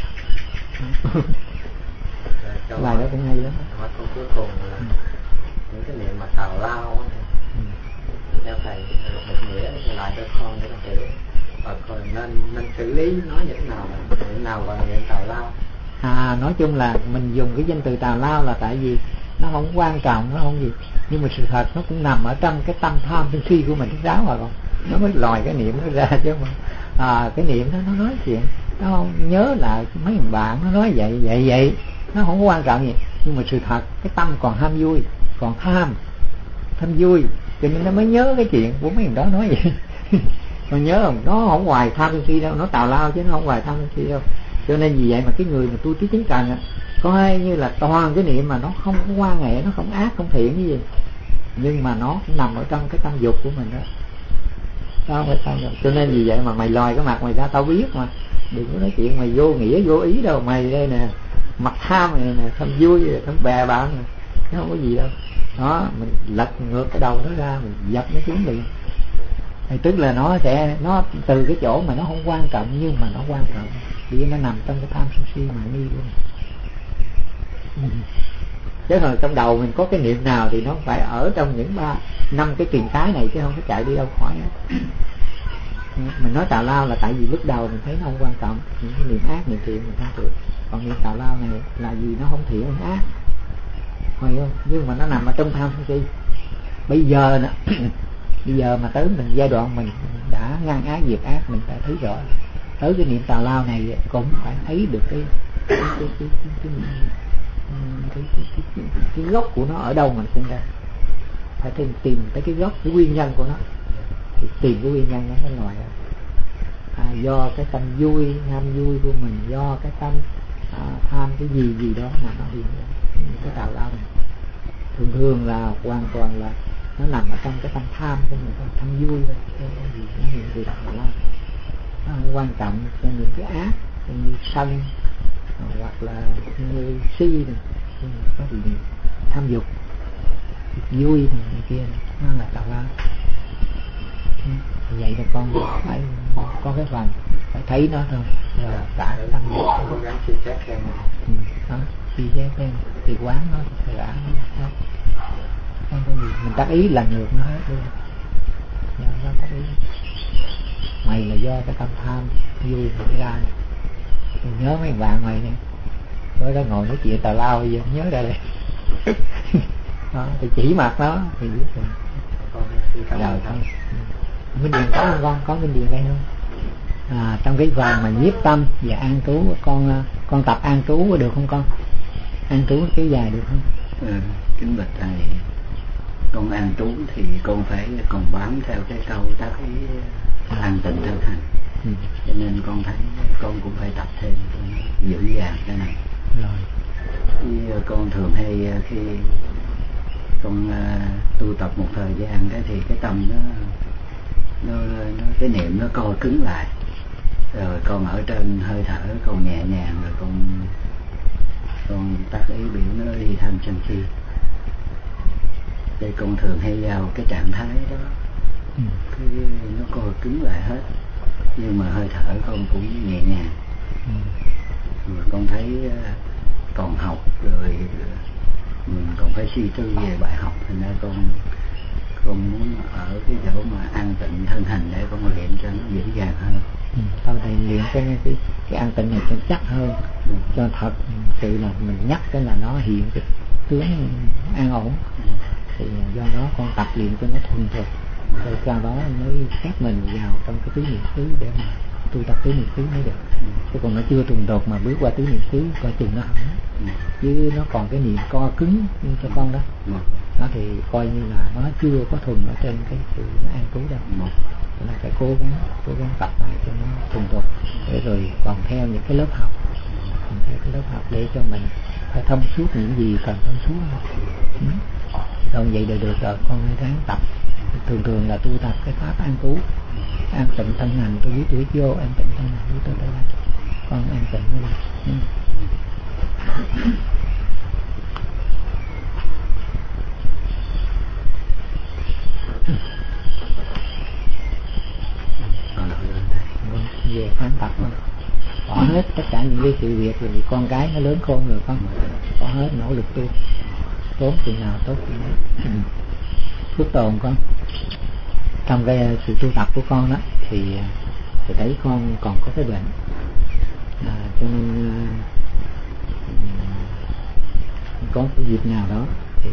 Cái bài đó cũng hay lắm. Câu cuối cùng là những cái niệm mà tào lao á, theo thầy định nghĩa lại cho con để con hiểu, và coi nên xử lý nó như thế nào, là niệm nào gọi là niệm tào lao. Nói chung là mình dùng cái danh từ tào lao là tại vì nó không quan trọng, nó không gì, nhưng mà sự thật nó cũng nằm ở trong cái tâm tham sân si của mình thích ráo mà con, nó mới lòi cái niệm nó ra chứ mà. Cái niệm nó nói chuyện, nó không nhớ lại mấy thằng bạn nó nói vậy nó không có quan trọng gì, nhưng mà sự thật cái tâm còn ham vui, còn tham vui, cho nên nó mới nhớ cái chuyện của mấy thằng đó nói vậy. Còn nhớ không, nó không hoài tham sân si đâu, nó tào lao chứ nó không hoài tham sân si đâu. Cho nên vì vậy mà cái người mà tu trí chứng cần có hay như là toàn cái niệm mà nó không có quan hệ, nó không ác không thiện cái gì, nhưng mà nó cũng nằm ở trong cái tâm dục của mình đó. Đó phải tâm dục. Cho nên vì vậy mà mày lòi cái mặt mày ra tao biết mà, đừng có nói chuyện mày vô nghĩa vô ý đâu, mày đây nè mặt tham này nè, tham vui tham bè bạn nè, nó không có gì đâu. Đó, mình lật ngược cái đầu nó ra, mình dập nó xuống liền. Thì tức là nó từ cái chỗ mà nó không quan trọng nhưng mà nó quan trọng, vì nó nằm trong cái tham sân si mà nghi luôn. Chứ hồi trong đầu mình có cái niệm nào thì nó phải ở trong những 5 cái truyền cái này chứ không có chạy đi đâu khỏi. Mình nói tào lao là tại vì lúc đầu mình thấy nó không quan trọng, những cái niệm ác niệm thiện mình không được. Còn niệm tào lao này là vì nó không thiện không ác, hiểu không? Nhưng mà nó nằm ở trong tham sân si. Bây giờ mà tới mình giai đoạn mình đã ngăn ác diệt ác, mình đã thấy rõ tới cái niệm tào lao này cũng phải thấy được cái gốc của nó ở đâu mà sinh ra, phải tìm tới cái gốc, cái nguyên nhân của nó, thì tìm cái nguyên nhân nó loại ra. Do cái tâm vui ham vui của mình, do cái tâm tham cái gì đó mà nó hiện ra cái tào lao này. Thường là hoàn toàn là nó nằm ở trong cái tâm tham của mình, tâm vui thôi, cái gì nó hiện từ tào lao. Nó không quan trọng cho những cái ác như sân hoặc là như si này, có gì tham dục vui này kia, nó là tào lao. Vậy là con phải có cái phần phải thấy nó thôi, rồi cả tâm dục cố gắng suy xét xem đó, suy xét xem thì quán nó thì đã nó không có gì, mình tác ý là ngược nó hết luôn. Nó tác ý mày là do cái tâm tham vui thì ra. Mình nhớ mấy bạn mày nè, bữa đó ngồi nói chuyện tào lao, bây giờ nhớ ra đây. Đó, thì chỉ mặt nó thì biết rồi. Rồi Minh Điền có không con? Có Minh Điền đây không? Trong cái phần mà nhiếp tâm và an trú, con Con tập an trú có được không con? An trú kéo dài được không? Kính bạch thầy, con an trú thì con phải còn bám theo cái câu tác ý an tịnh thân hành. Cho nên con thấy con cũng phải tập thêm cho nó vững vàng cái này. Rồi. Con thường hay khi con tu tập một thời gian thì cái tâm nó cái niệm nó co cứng lại, rồi con ở trên hơi thở con nhẹ nhàng, rồi con tác ý biểu nó đi tham sân si. Đây con thường hay vào cái trạng thái đó, cái nó co cứng lại hết, nhưng mà hơi thở con cũng nhẹ nhàng. Rồi con thấy còn học rồi mình còn phải suy tư về bài học, thành ra con muốn ở cái chỗ mà an tịnh thân hành để con luyện cho nó vững vàng hơn. Sau này luyện cái an tịnh này cho chắc hơn, cho thật sự là mình nhắc cái là nó hiện cái tướng an ổn. Thì do đó con tập luyện cho nó thuần thục, rồi sau đó mới xét mình vào trong cái tứ niệm xứ để mà tu tập tứ niệm xứ mới được. Chứ còn nó chưa thuần thục mà bước qua tứ niệm xứ coi chừng nó hỏng, chứ nó còn cái niệm co cứng như cho con đó. Nó thì coi như là nó chưa có thuần ở trên cái sự an trú đâu. Cho nên phải cố gắng tập lại cho nó thuần thục, để rồi còn theo những cái lớp học, để cho mình phải thông suốt những gì cần thông suốt. Rồi vậy được rồi, con hãy ráng tập. Thường là tu tập cái pháp an trú, an tịnh thân hành, tôi biết vô an tịnh thân hành, tôi tới đây con an tịnh nó là. Về phán tập thôi, bỏ hết tất cả những cái sự việc, rồi con cái nó lớn khôn rồi con, bỏ hết nỗ lực tu, tốt chừng nào tốt chừng đấy. Phước tồn con, trong cái sự tu tập của con đó thì thấy con còn có cái bệnh, cho nên có cái dịp nào đó thì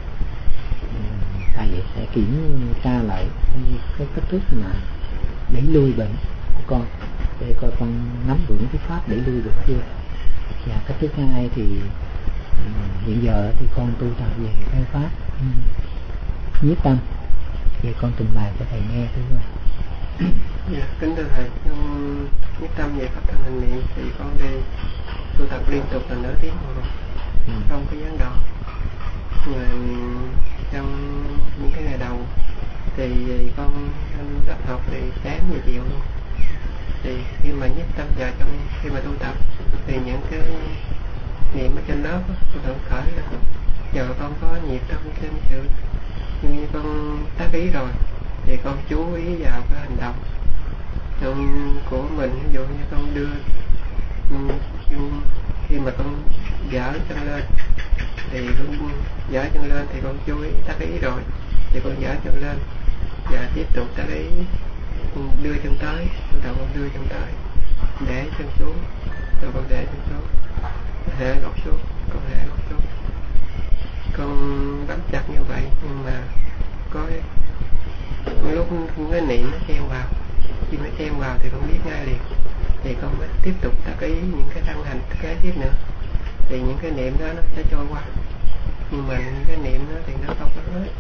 thầy sẽ kiểm tra lại cái cách thức mà đẩy lui bệnh của con, để coi con nắm vững cái pháp đẩy lui được chưa. Và cách thứ hai thì hiện giờ thì con tu tập về cái pháp nhiếp tâm, thì con trình bày cho thầy nghe thưa rồi. Dạ, kính thưa thầy, trong nhiếp tâm về pháp thân hành niệm thì con đi tu tập liên tục là nửa tiếng rồi, không có gián đoạn. Mà trong những cái ngày đầu thì con lớp học thì sáng và chiều luôn. Thì khi mà nhiếp tâm vào trong khi mà tu tập thì những cái niệm ở trên lớp con tự khởi ra, giờ con có nhiệt tâm trên sự như con tác ý rồi thì con chú ý vào cái hành động của mình. Ví dụ như con đưa khi mà con dở chân lên thì con dở chân lên thì con chú ý tác ý rồi thì con dở chân lên và tiếp tục tác ý đưa chân tới, đầu con đưa chân tới, để chân xuống, rồi con để chân xuống, hạ góc xuống, con hạ góc xuống. Con bám chặt như vậy, nhưng mà có lúc cái niệm nó xen vào, khi nó xen vào thì con biết ngay liền, thì con mới tiếp tục tác ý những cái thân hành kế tiếp nữa, thì những cái niệm đó nó sẽ trôi qua, nhưng mà những cái niệm đó thì nó không có hết.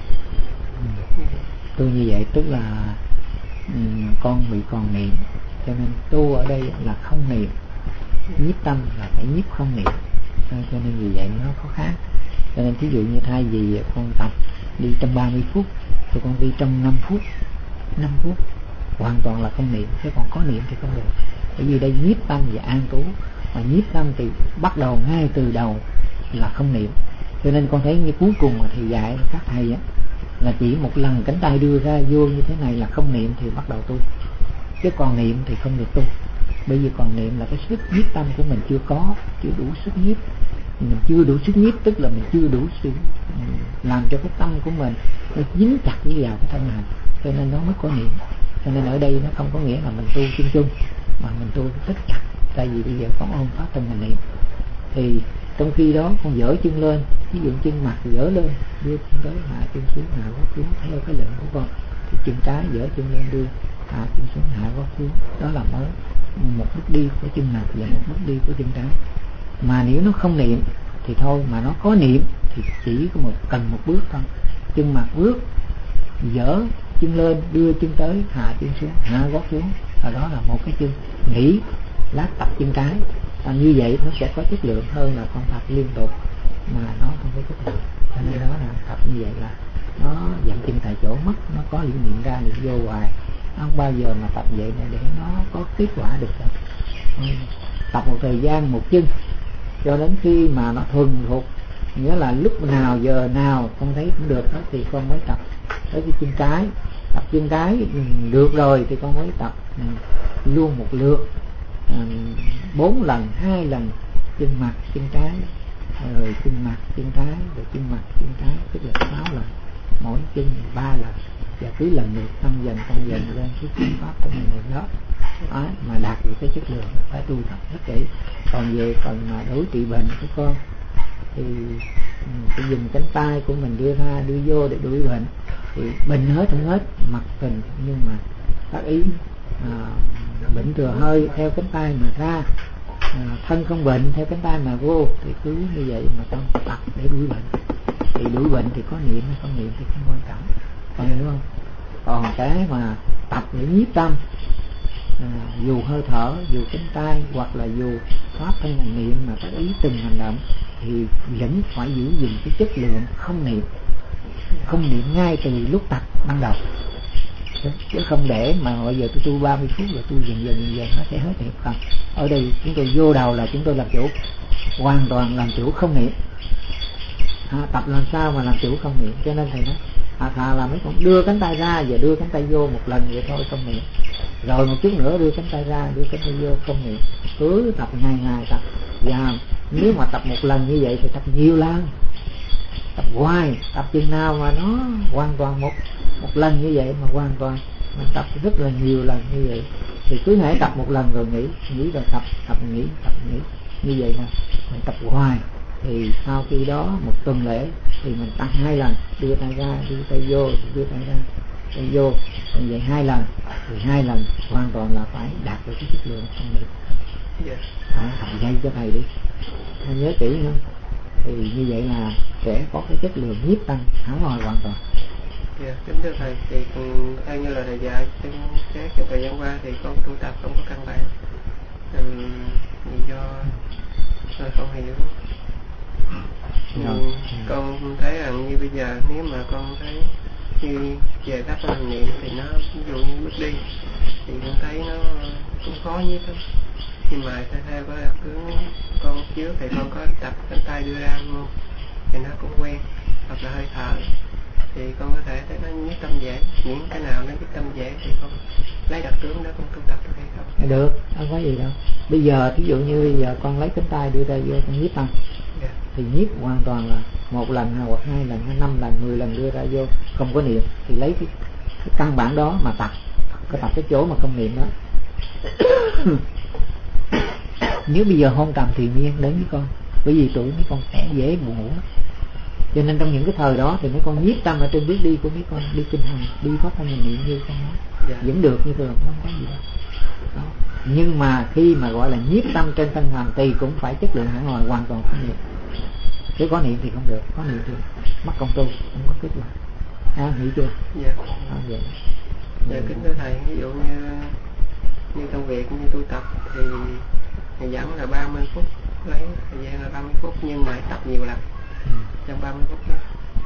Tu như vậy tức là con bị còn niệm, cho nên tu ở đây là không niệm, nhiếp tâm là phải nhiếp không niệm, cho nên vì vậy nó có khác. Cho nên thí dụ như thay vì con tập đi trong 30 phút thì con đi trong 5 phút hoàn toàn là không niệm, chứ còn có niệm thì không được. Bởi vì đây nhiếp tâm và an trú, mà nhiếp tâm thì bắt đầu ngay từ đầu là không niệm. Cho nên con thấy như cuối cùng mà thầy dạy các thầy á, là chỉ một lần cánh tay đưa ra vô như thế này là không niệm thì bắt đầu tu, chứ còn niệm thì không được tu. Bởi vì còn niệm là cái sức nhiếp tâm của mình chưa đủ sức nhiếp. Mình chưa đủ sức nhiếp tức là mình chưa đủ sự làm cho cái tâm của mình nó dính chặt với vào cái thân hành, cho nên nó mới có niệm. Cho nên ở đây nó không có nghĩa là mình tu chung chung, mà mình tu rất chặt. Tại vì bây giờ con ôm pháp thân hành niệm, thì trong khi đó con dở chân lên, ví dụ chân mặt dở lên, đưa chân tới, hạ chân xuống, hạ gót xuống theo cái lệnh của con. Thì chân trái dở chân lên đưa, hạ chân xuống, hạ gót xuống, đó là mới. một bước đi của chân mặt và một bước đi của chân trái. Mà nếu nó không niệm thì thôi, mà nó có niệm thì chỉ có cần một bước thôi. Chân mặt bước, dỡ chân lên, đưa chân tới, hạ chân xuống, hạ gót xuống, và đó là một cái chân. Nghỉ lát tập chân trái, như vậy nó sẽ có chất lượng hơn là con tập liên tục mà nó không có chất lượng. Cho nên đó là tập như vậy là nó dậm chân tại chỗ, mất nó có liên niệm ra niệm vô hoài, không bao giờ mà tập vậy để nó có kết quả được đâu. Tập một thời gian một chân cho đến khi mà nó thuần thuộc, nghĩa là lúc nào giờ nào con thấy cũng được đó, thì con mới tập tới cái chân trái. Tập chân trái được rồi thì con mới tập luôn một lượt 4 lần, 2 lần chân mặt chân trái, rồi chân mặt chân trái, rồi chân mặt chân trái, tức là 6 lần, mỗi chân 3 lần, và cứ lần lượt tăng dần lên cái phương pháp của mình đó. Mà đạt được cái chất lượng phải tu tập rất kỹ. Còn về phần mà đối trị bệnh của con thì phải dùng cánh tay của mình đưa ra đưa vô để đuổi bệnh, thì bệnh hết không hết mặt tình, nhưng mà tác ý bệnh thừa hơi theo cánh tay mà ra, thân không bệnh theo cánh tay mà vô, thì cứ như vậy mà con tập để đuổi bệnh. Thì đuổi bệnh thì có niệm hay không niệm thì không quan trọng, con hiểu không? Còn cái mà tập để nhiếp tâm, dù hơi thở, dù cánh tay, hoặc là dù pháp thân hành niệm mà tác ý từng hành động, thì vẫn phải giữ gìn cái chất lượng không niệm ngay từ lúc tập ban đầu, chứ không để mà bây giờ tôi tu 30 phút rồi tôi dần nó sẽ hết niệm. Không, ở đây chúng tôi vô đầu là chúng tôi làm chủ, hoàn toàn làm chủ không niệm. Tập làm sao mà làm chủ không niệm? Cho nên thầy nói thà là mấy con đưa cánh tay ra và đưa cánh tay vô một lần vậy thôi, không niệm, rồi một chút nữa đưa cánh tay ra đưa cánh tay vô, không niệm. Cứ tập ngày tập. Và nếu mà tập một lần như vậy thì tập nhiều lần, tập hoài, tập chừng nào mà nó hoàn toàn một lần như vậy, mà hoàn toàn mình tập rất là nhiều lần như vậy, thì cứ hãy tập một lần rồi nghỉ rồi tập nghỉ như vậy nè, mình tập hoài. Thì sau khi đó một tuần lễ thì mình tập 2 lần, đưa tay ra đưa tay vô, đưa tay ra tay vô, như vậy 2 lần, thì 2 lần hoàn toàn là phải đạt được cái chất lượng không niệm. Thầy dạy cho thầy đi, thầy nhớ kỹ nữa, thì như vậy là sẽ có cái chất lượng nhiếp tăng hẳn hoi hoàn toàn. Kính thưa thầy, thì theo như là thầy dạy trong thời gian qua thì con tu tập không có căn bản, do không hiểu. Con thấy rằng như bây giờ nếu mà con thấy như về các hành niệm thì nó ví dụ như bước đi thì con thấy nó cũng khó nhất lắm, nhưng mà theo có đặc tướng con trước thì con có tập cánh tay đưa ra luôn thì nó cũng quen, hoặc là hơi thở thì con có thể thấy nó nhất tâm dễ, những cái nào nó nhất tâm dễ thì con lấy đặc tướng đó con tu tập được hay không? Được, không có gì đâu. Bây giờ thí dụ như bây giờ con lấy cánh tay đưa ra vô con nhiếp tâm, thì nhiếp hoàn toàn là 1 lần hoặc 2 lần hay 5 lần 10 lần đưa ra vô không có niệm, thì lấy cái căn bản đó mà tập, có tập cái chỗ mà không niệm đó. Nếu bây giờ hôn trầm thì nhiên đến với con, bởi vì tuổi mấy con sẽ dễ buồn ngủ, cho nên trong những cái thời đó thì mấy con nhiếp tâm ở trên bước đi của mấy con, đi kinh hành, đi pháp thân hành niệm như con nói, vẫn được như thường, không có gì đó. Nhưng mà khi mà gọi là nhiếp tâm trên thân hành thì cũng phải chất lượng hẳn hoi, hoàn toàn không niệm, chứ có niệm thì không được, có niệm thì mất công tu, không có kết luận. Hiểu chưa? Vậy. Kính thưa thầy, ví dụ như công việc như tu tập thì thầy dẫn là 30 phút, lấy thời gian là 30 phút nhưng mà tập nhiều lần trong 30 phút đó.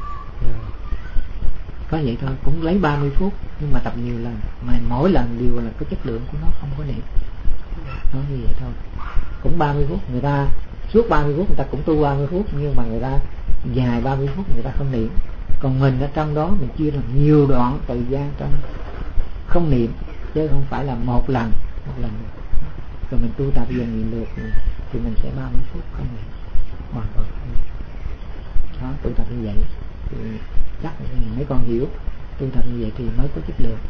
Có vậy thôi, cũng lấy 30 phút nhưng mà tập nhiều lần, mà mỗi lần đều là cái chất lượng của nó không có niệm. Nó như vậy thôi. Cũng 30 phút, người ta suốt 30 phút người ta cũng tu 30 phút, nhưng mà người ta dài 30 phút người ta không niệm. Còn mình ở trong đó mình chia làm nhiều đoạn thời gian trong không niệm, chứ không phải là một lần. Rồi mình tu tập dần nhiều lượt thì mình sẽ 30 phút không niệm, hoàn toàn không niệm. Đó, tu tập như vậy thì chắc mấy con hiểu, tu tập như vậy thì mới có chất lượng.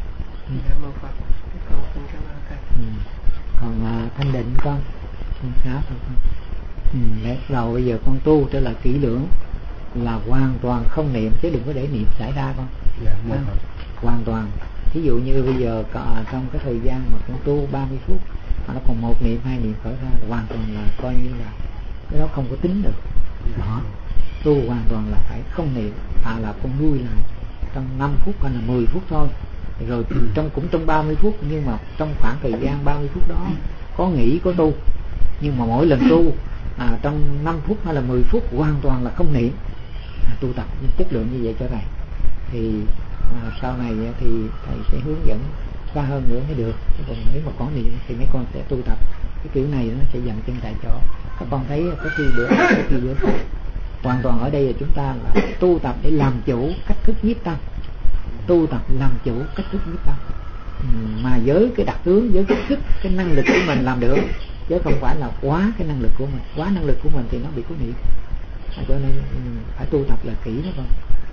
Còn thanh định con khá thôi con. Để đầu bây giờ con tu trở lại kỹ lưỡng là hoàn toàn không niệm, chứ đừng có để niệm xảy ra con. Hoàn toàn. Ví dụ như bây giờ trong cái thời gian mà con tu 30 phút mà nó còn 1 niệm 2 niệm khởi ra là hoàn toàn là coi như là cái đó không có tính được. Đó, tu hoàn toàn là phải không niệm, là con nuôi lại trong 5 phút hay là 10 phút thôi, rồi cũng trong 30 phút, nhưng mà trong khoảng thời gian 30 phút đó có nghỉ có tu, nhưng mà mỗi lần tu trong 5 phút hay là 10 phút hoàn toàn là không niệm, tu tập chất lượng như vậy cho thầy. Thì sau này thì thầy sẽ hướng dẫn xa hơn nữa mới được. Còn nếu mà có niệm thì mấy con sẽ tu tập cái kiểu này, nó sẽ dành chân tại chỗ. Các con thấy có khi bữa có khi bữa khác. Hoàn toàn ở đây là chúng ta là tu tập để làm chủ cách thức nhiếp tâm, tu tập làm chủ cách thức nhiếp tâm, mà với cái đặc tướng, với cái sức, cái năng lực của mình làm được, chứ không phải là quá cái năng lực của mình. Quá năng lực của mình thì nó bị có niệm. Cho nên phải tu tập là kỹ đó con.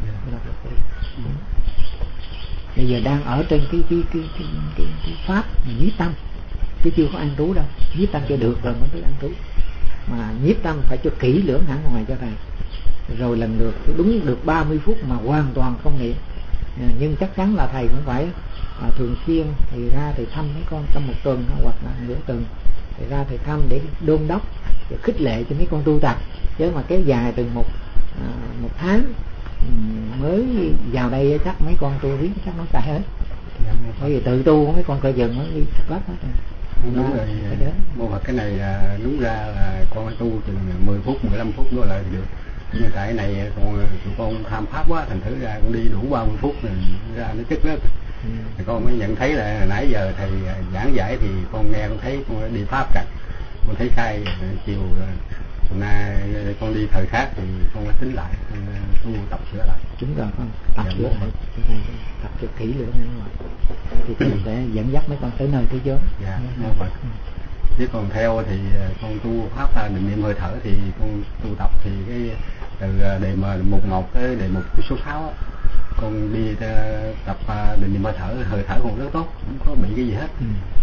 Bây giờ đang ở trên cái pháp nhiếp tâm, chứ chưa có an trú đâu. Nhiếp tâm cho được rồi mới tới an trú. Mà nhiếp tâm phải cho kỹ lưỡng hẳn ngoài cho thầy. Rồi lần lượt đúng được 30 phút mà hoàn toàn không niệm. Nhưng chắc chắn là thầy cũng phải thường xuyên thì ra thầy thăm mấy con trong 1 tuần hoặc là nửa tuần, thì ra thầy thăm để đôn đốc, để khích lệ cho mấy con tu tập. Chứ mà kéo dài từ một tháng mới vào đây chắc mấy con tu riết chắc nó cả hết. Bởi vì tự tu mấy con coi dần nó đi thật lắm hết rồi. Đúng rồi, mô Phật cái này đúng ra là con tu chừng 10 phút, 15 phút nữa là được. Nhưng tại này tụi con tham pháp quá, thành thử ra con đi đủ 30 phút rồi ra nó chất lớp. Thì con mới nhận thấy là nãy giờ thầy giảng giải thì con nghe con thấy con đi pháp cạnh, con thấy sai. Chiều nay con đi thời khác thì con mới tính lại, tu tập sửa lại. Đúng rồi con, tập sửa lại, tập cho kỹ lưỡng hơn ngoài thì thầy sẽ dẫn dắt mấy con tới nơi tới chốn. Dạ, mô Phật. Chứ còn theo thì con tu pháp định niệm hơi thở thì con tu tập thì cái từ đề mục 1 tới đề mục số 6 con đi tập định niệm hơi thở còn rất tốt, không có bị cái gì hết.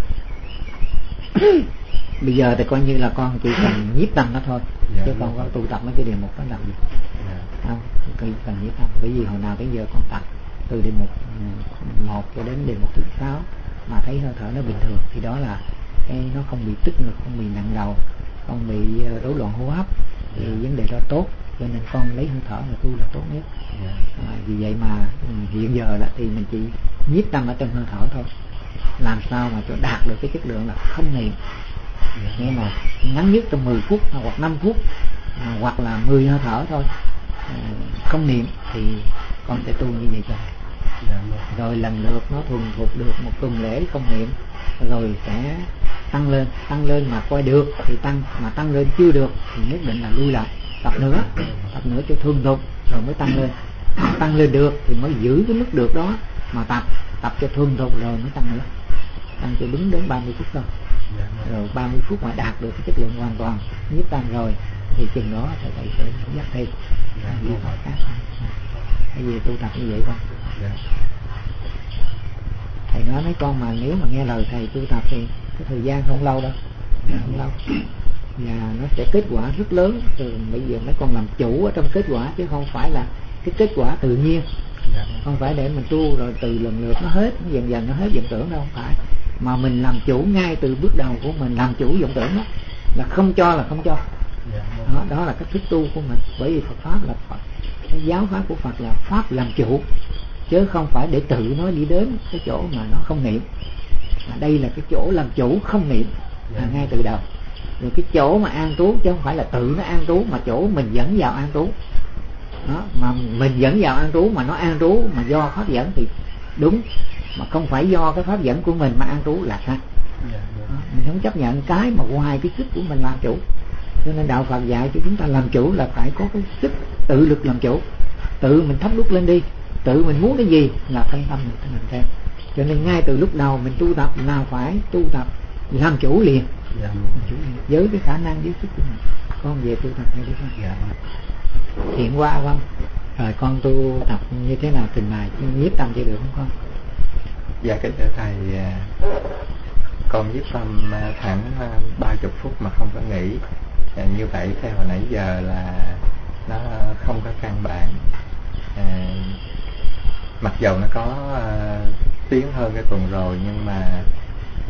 Bây giờ thì coi như là con chỉ cần nhiếp tâm đó thôi, chứ con có tu tập mấy cái đề mục đó làm gì. Không, chỉ cần nhiếp tâm. Bởi vì hồi nào tới giờ con tập từ đề mục 1 cho đến đề mục thứ 6 mà thấy hơi thở nó bình thường, thì đó là cái nó không bị tức ngực, không bị nặng đầu, không bị rối loạn hô hấp, thì vấn đề đó tốt. Cho nên con lấy hơi thở là tu là tốt nhất. Vì vậy mà hiện giờ là thì mình chỉ nhiếp tâm ở trong hơi thở thôi, làm sao mà cho đạt được cái chất lượng là không niệm. Nhưng mà ngắn nhất trong 10 phút hoặc 5 phút hoặc là 10 hơi thở thôi, không niệm thì con sẽ tu như vậy cho thầy. Rồi lần lượt nó thuần thục được 1 tuần lễ không niệm, rồi sẽ tăng lên mà coi được thì tăng, mà tăng lên chưa được thì nhất định là lui lại, tập nữa cho thuần thục rồi mới tăng lên được thì mới giữ cái mức được đó mà tập cho thuần thục rồi mới tăng nữa, tăng cho đúng đến 30 phút thôi. Rồi 30 phút mà đạt được cái chất lượng hoàn toàn nhiếp tâm rồi thì chừng đó thầy sẽ dắt thêm những pháp khác. Cái gì tu tập như vậy con. Thầy nói mấy con mà nếu mà nghe lời thầy tu tập thì cái thời gian không lâu đâu, không lâu, và nó sẽ kết quả rất lớn. Từ bây giờ mấy con làm chủ ở trong kết quả, chứ không phải là cái kết quả tự nhiên. Không phải để mình tu rồi từ lần lượt nó hết, dần dần nó hết vọng tưởng đâu, không phải. Mà mình làm chủ ngay từ bước đầu của mình, làm chủ vọng tưởng đó, là không cho là không cho. Đó là cách thức tu của mình. Bởi vì Phật pháp là Phật, cái giáo pháp của Phật là pháp làm chủ, chứ không phải để tự nó đi đến cái chỗ mà nó không niệm. Mà đây là cái chỗ làm chủ không niệm ngay từ đầu. Rồi cái chỗ mà an trú, chứ không phải là tự nó an trú, mà chỗ mình dẫn vào an trú đó, mà mình dẫn vào an trú mà nó an trú mà do pháp dẫn thì đúng, mà không phải do cái pháp dẫn của mình mà an trú là sai. Mình không chấp nhận cái mà ngoài cái sức của mình làm chủ. Cho nên đạo Phật dạy cho chúng ta làm chủ là phải có cái sức tự lực làm chủ, tự mình thắp đuốc lên đi, tự mình muốn cái gì là thân tâm mình phải làm theo. Cho nên ngay từ lúc đầu mình tu tập là phải tu tập làm chủ liền, với cái khả năng với sức của mình. Con về tu tập hay đi con? Hiện qua không? Rồi con tu tập như thế nào trình bày nhiếp tâm cho được không con? Dạ kính thưa thầy, con nhiếp tâm thẳng 30 phút mà không có nghỉ. Như vậy theo hồi nãy giờ là nó không có căn bản. Mặc dầu nó có tiến hơn cái tuần rồi, nhưng mà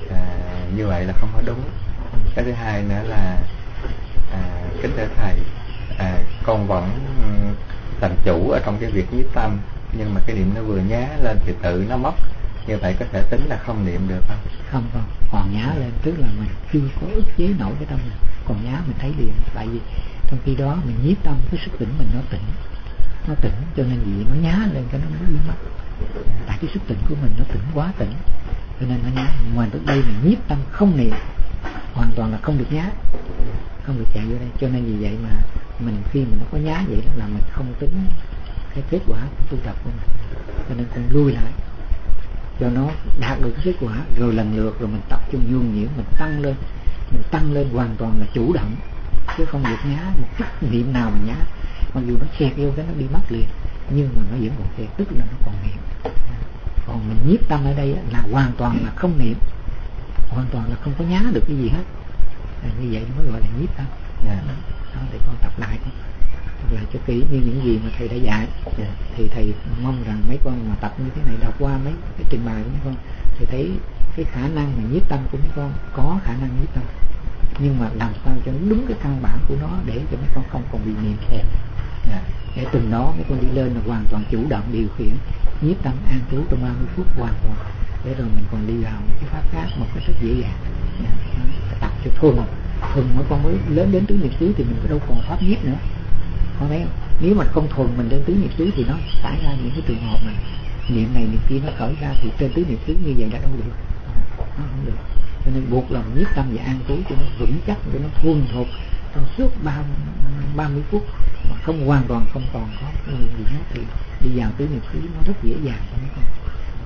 như vậy là không có đúng. Cái thứ hai nữa là kính thưa thầy, con vẫn làm chủ ở trong cái việc nhiếp tâm, nhưng mà cái niệm nó vừa nhá lên thì tự nó mất, như vậy có thể tính là không niệm được không? Không, còn nhá lên tức là mình chưa có ức chế nổi cái tâm này, còn nhá mình thấy liền. Tại vì trong khi đó mình nhiếp tâm, cái sức tỉnh mình nó tỉnh cho nên gì nó nhá lên cái nó mới biến mất. Tại cái sức tỉnh của mình nó tỉnh quá tỉnh cho nên nó nhá. Ngoài tới đây mình nhiếp tâm không niệm, hoàn toàn là không được nhá, không được chạy vô đây. Cho nên vì vậy mà mình khi mà nó có nhá vậy đó là mình không tính cái kết quả của tu tập của mình, cho nên con lui lại cho nó đạt được cái kết quả, rồi lần lượt rồi mình tập trung nhuần nhuyễn, mình tăng lên hoàn toàn là chủ động, chứ không được nhá một chút niệm nào mà nhá. Mặc dù nó kẹt vô cái nó đi mất liền, nhưng mà nó vẫn còn kẹt, tức là nó còn niệm. Còn mình nhiếp tâm ở đây là hoàn toàn là không niệm, hoàn toàn là không có nhá được cái gì hết. Như vậy mới gọi là nhiếp tâm. Đó, để con tập lại cho kỹ như những gì mà thầy đã dạy. Thì thầy mong rằng mấy con mà tập như thế này, đọc qua mấy cái trình bày của mấy con, thì thấy cái khả năng mà nhiếp tâm của mấy con có khả năng nhiếp tâm, nhưng mà làm sao cho nó đúng cái căn bản của nó để cho mấy con không còn bị niệm kẹt. Để từng đó mấy con đi lên là hoàn toàn chủ động điều khiển nhiếp tâm an trú trong 30 phút hoàn toàn, để rồi mình còn đi vào cái pháp khác một cái rất dễ dàng. Tập cho thuần mấy con mới lớn đến tứ niệm xứ thì mình có đâu còn pháp nhiếp nữa, con thấy không? Nếu mà không thuần mình đến tứ niệm xứ thì nó xảy ra những cái trường hợp mà niệm này niệm kia nó khởi ra, thì trên tứ niệm xứ như vậy đã đâu được, nó không được. Cho nên buộc lòng nhiếp tâm và an trú cho nó vững chắc, cho nó thuần thục trong suốt 30 phút mà không hoàn toàn không còn có cái gì hết, thì đi vào tứ niệm xứ nó rất dễ dàng cho mấy con.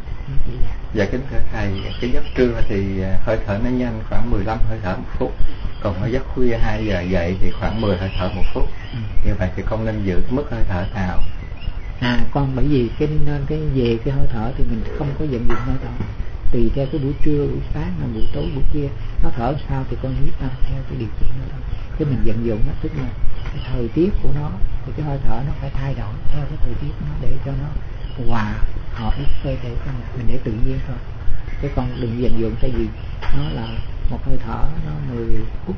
Dạ kính thưa thầy, cái giấc trưa thì hơi thở nó nhanh, khoảng 15 hơi thở 1 phút. Còn ở giấc khuya 2 giờ dậy thì khoảng 10 hơi thở 1 phút. Như vậy thì con nên giữ cái mức hơi thở nào? Con bởi vì cái về cái hơi thở thì mình không có vận dụng hơi thở, tùy theo cái buổi trưa, buổi sáng, buổi tối, buổi kia nó thở sao thì con nhiếp tâm theo cái điều kiện đó thôi. Cái mình vận dụng nó tức là cái thời tiết của nó, thì cái hơi thở nó phải thay đổi theo cái thời tiết của nó để cho nó hòa hợp với cơ thể của mình để tự nhiên thôi. Chứ con đừng vận dụng, tại vì nó là một hơi thở nó 10 phút,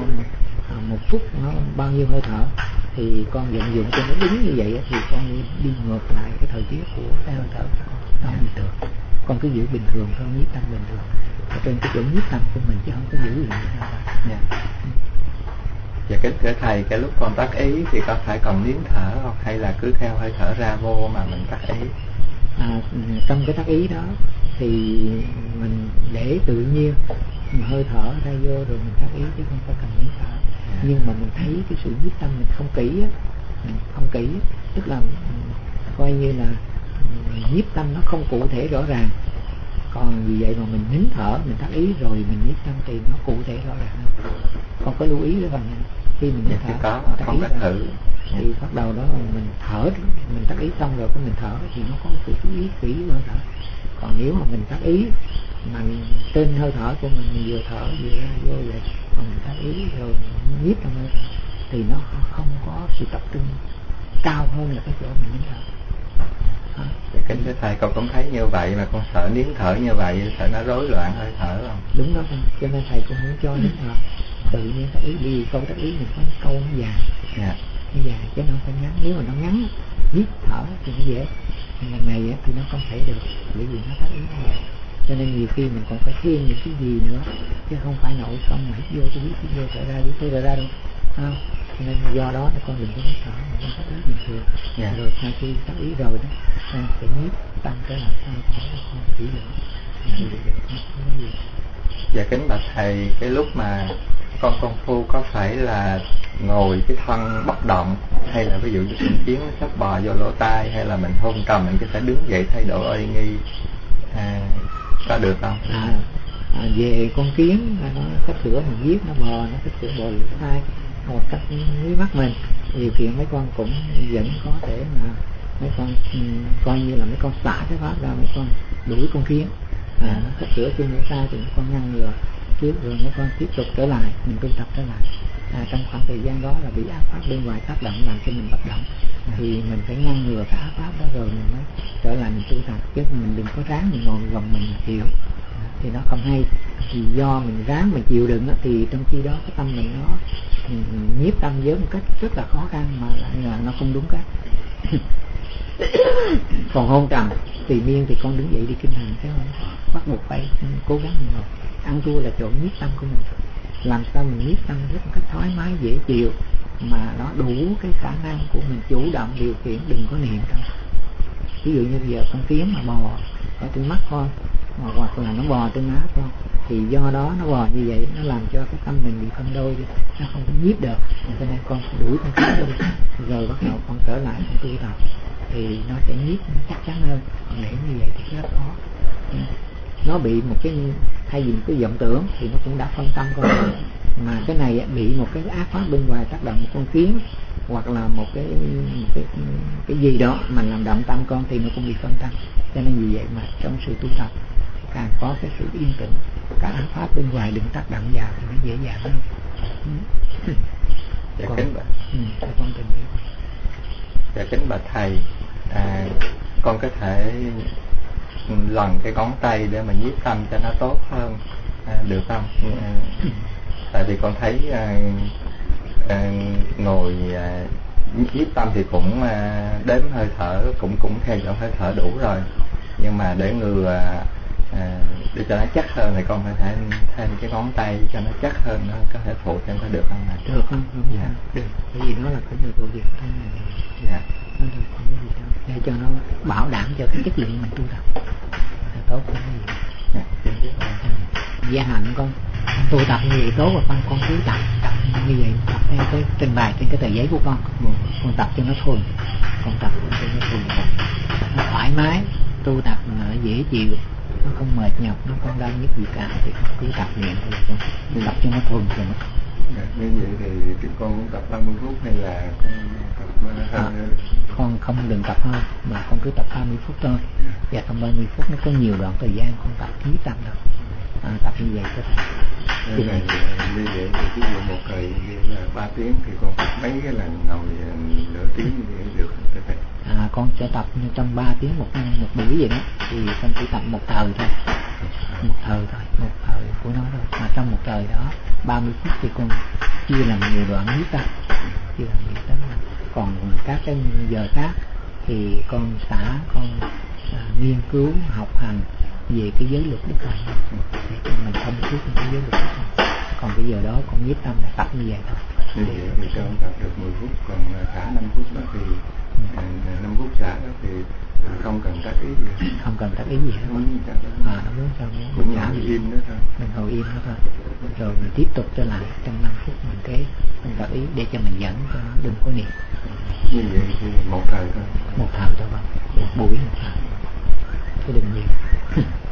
1 phút nó bao nhiêu hơi thở, thì con vận dụng cho nó đúng như vậy thì con đi ngược lại cái thời tiết của cái hơi thở của con, nó không được. Con cứ giữ bình thường thôi, nhiếp tâm bình thường ở trên cái chỗ nhiếp tâm của mình, chứ không có giữ gì hết. Dạ kính thưa thầy, cái lúc con tác ý thì có phải còn nín thở không, hay là cứ theo hơi thở ra vô mà mình tác ý? Trong cái tác ý đó thì mình để tự nhiên hơi thở ra vô rồi mình tác ý, chứ không có cần nín thở. Nhưng mà mình thấy cái sự nhiếp tâm mình không kỹ á, tức là coi như là nhiếp tâm nó không cụ thể rõ ràng. Còn vì vậy mà mình nín thở, mình tác ý rồi mình nhiếp tâm thì nó cụ thể rõ ràng hơn. Con có lưu ý đó phần này. Khi mình nín thở, tác ý ra, thì bắt đầu đó mình thở, mình tác ý xong rồi cái mình thở thì nó có sự chú ý kỹ hơi thở. Còn nếu mà mình tác ý mà trên hơi thở của mình vừa thở vừa ra vô vậy, còn mình tác ý rồi nhiếp trong hơi thở thì nó không có sự tập trung cao hơn là cái chỗ mình nín thở. Dạ kính thưa thầy, con cũng thấy như vậy mà con sợ nín thở như vậy, sợ nó rối loạn hơi thở không? Đúng đó, cho nên thầy cũng không cho nín thở, tự nhiên tác ý. Vì câu tác ý mình có câu nó dài, nó dài chứ nó không phải ngắn. Nếu mà nó ngắn hít thở thì nó dễ, nhưng mà này thì nó không thể được, bởi vì nó tác ý nó dài. Cho nên nhiều khi mình còn phải thêm những cái gì nữa, chứ không phải nội không mà hít vô tôi hít vô thở ra đâu, không. Cho nên do đó con đừng có hít thở, mình có tác ý bình thường. Rồi sau khi tác ý rồi đó, con sẽ nhiếp tâm cái làm sao thở con kỹ lưỡng. Dạ kính bạch thầy, cái lúc mà con công phu có phải là ngồi cái thân bất động, hay là ví dụ như con kiến nó sắp bò vô lỗ tai, hay là mình hôn trầm mình có thể đứng dậy thay đổi oai nghi, có được không? Về con kiến nó sắp sửa mình giết nó bò, nó sắp sửa bò lỗ tai một cách mí mắt mình, điều kiện mấy con cũng vẫn có thể mà mấy con coi như là mấy con xả cái pháp ra, mấy con đuổi con kiến nó sắp sửa trên lỗ tai thì mấy con ngăn ngừa trước, rồi mấy con tiếp tục trở lại, mình tu tập trở lại. Trong khoảng thời gian đó là bị ác pháp bên ngoài tác động làm cho mình bất động, thì mình phải ngăn ngừa cái ác pháp đó rồi mình mới trở lại mình tu tập, chứ mình đừng có ráng mình ngồi gồng mình chịu. thì nó không hay. Thì do mình ráng mình chịu đựng thì trong khi đó cái tâm mình nó nhiếp tâm với một cách rất là khó khăn mà lại là nó không đúng cách. Còn hôn trầm tùy miên thì con đứng dậy đi kinh hành, chứ không bắt buộc phải cố gắng mình ngồi. Ăn thua là chỗ nhiếp tâm của mình, làm sao mình nhiếp tâm rất một cách thoải mái dễ chịu mà nó đủ cái khả năng của mình chủ động điều khiển, đừng có niệm đâu. Ví dụ như bây giờ con kiến mà bò ở trên mắt con hoặc là nó bò trên má con, thì do đó nó bò như vậy nó làm cho cái tâm mình bị phân đôi đi, nó không có nhiếp được, cho nên con phải đuổi con kiến đi, rồi bắt đầu con trở lại con tu tập thì nó sẽ nhiếp nó chắc chắn hơn. Còn để như vậy thì rất khó. Nó bị một cái, thay vì cái vọng tưởng thì nó cũng đã phân tâm con rồi. Mà cái này bị một cái ác pháp bên ngoài tác động, một con kiến hoặc là một cái gì đó mà làm động tâm con thì nó cũng bị phân tâm. Cho nên vì vậy mà trong sự tu tập càng có cái sự yên tĩnh, cả ác pháp bên ngoài đừng tác động vào thì nó dễ dàng hơn. Dạ kính bạch. Con tình yêu. Dạ kính bạch thầy, con có thể lần cái ngón tay để mà nhiếp tâm cho nó tốt hơn được không? Tại vì con thấy ngồi nhiếp tâm thì cũng đếm hơi thở, cũng theo dõi hơi thở đủ rồi, nhưng mà để để cho nó chắc hơn thì con phải thêm cái ngón tay cho nó chắc hơn, nó có thể phụ thêm có được không ạ? Được không? Dạ. Được. Bởi vì đó là cái vụ việc thôi. Dạ. Nó được, không có gì đâu. Để cho nó bảo đảm cho cái chất lượng mình tu tập là tốt hơn cái gì. Dạ. Gia hạnh con tu tập như vậy tốt, và con cứ tập như vậy, tập theo cái trình bày trên cái tờ giấy của con. Con tập cho nó thuần, con tập cho nó thuần, nó thoải mái, tu tập nó dễ chịu, nó không mệt nhọc, nó không đau nhức gì cả, thì con cứ tập luyện thôi, con tập cho nó thuần rồi nó. Như vậy thì con cũng tập 30 phút hay là con tập hơn? Con không đừng tập hơn, mà con cứ tập 30 phút thôi. Và trong 30 phút nó có nhiều đoạn thời gian con tập nhiếp tâm đâu. Tập như vậy có thể. Như vậy thì ví dụ một thời như là 3 tiếng thì con tập mấy cái lần ngồi nửa tiếng như vậy được không thầy? Con sẽ tập trong 3 tiếng một buổi vậy đó, thì con chỉ tập một thời thôi, một thời của nó thôi. Mà trong một thời đó 30 phút thì con chia làm nhiều đoạn nhiếp tâm, còn các cái giờ khác thì con nghiên cứu học hành về cái giới luật Đức Phật để cho mình thông suốt cái giới luật Đức Phật. Còn cái giờ đó con nhiếp tâm là tập như vậy thôi. Như vậy thì cho tập được 10 phút, còn thả 5 phút đó thì 5 phút xả đó thì không cần tác ý gì. Không cần tác ý gì hết. Nó muốn sao cũng ngồi im đó thôi. Mình ngồi im đó thôi. Rồi mình tiếp tục trở lại trong 5 phút mình cái không tác ý để cho mình dẫn cho nó đừng có niệm. Như vậy thì một thời thôi. Một thời thôi, một buổi một thời. Chứ đừng nhiều.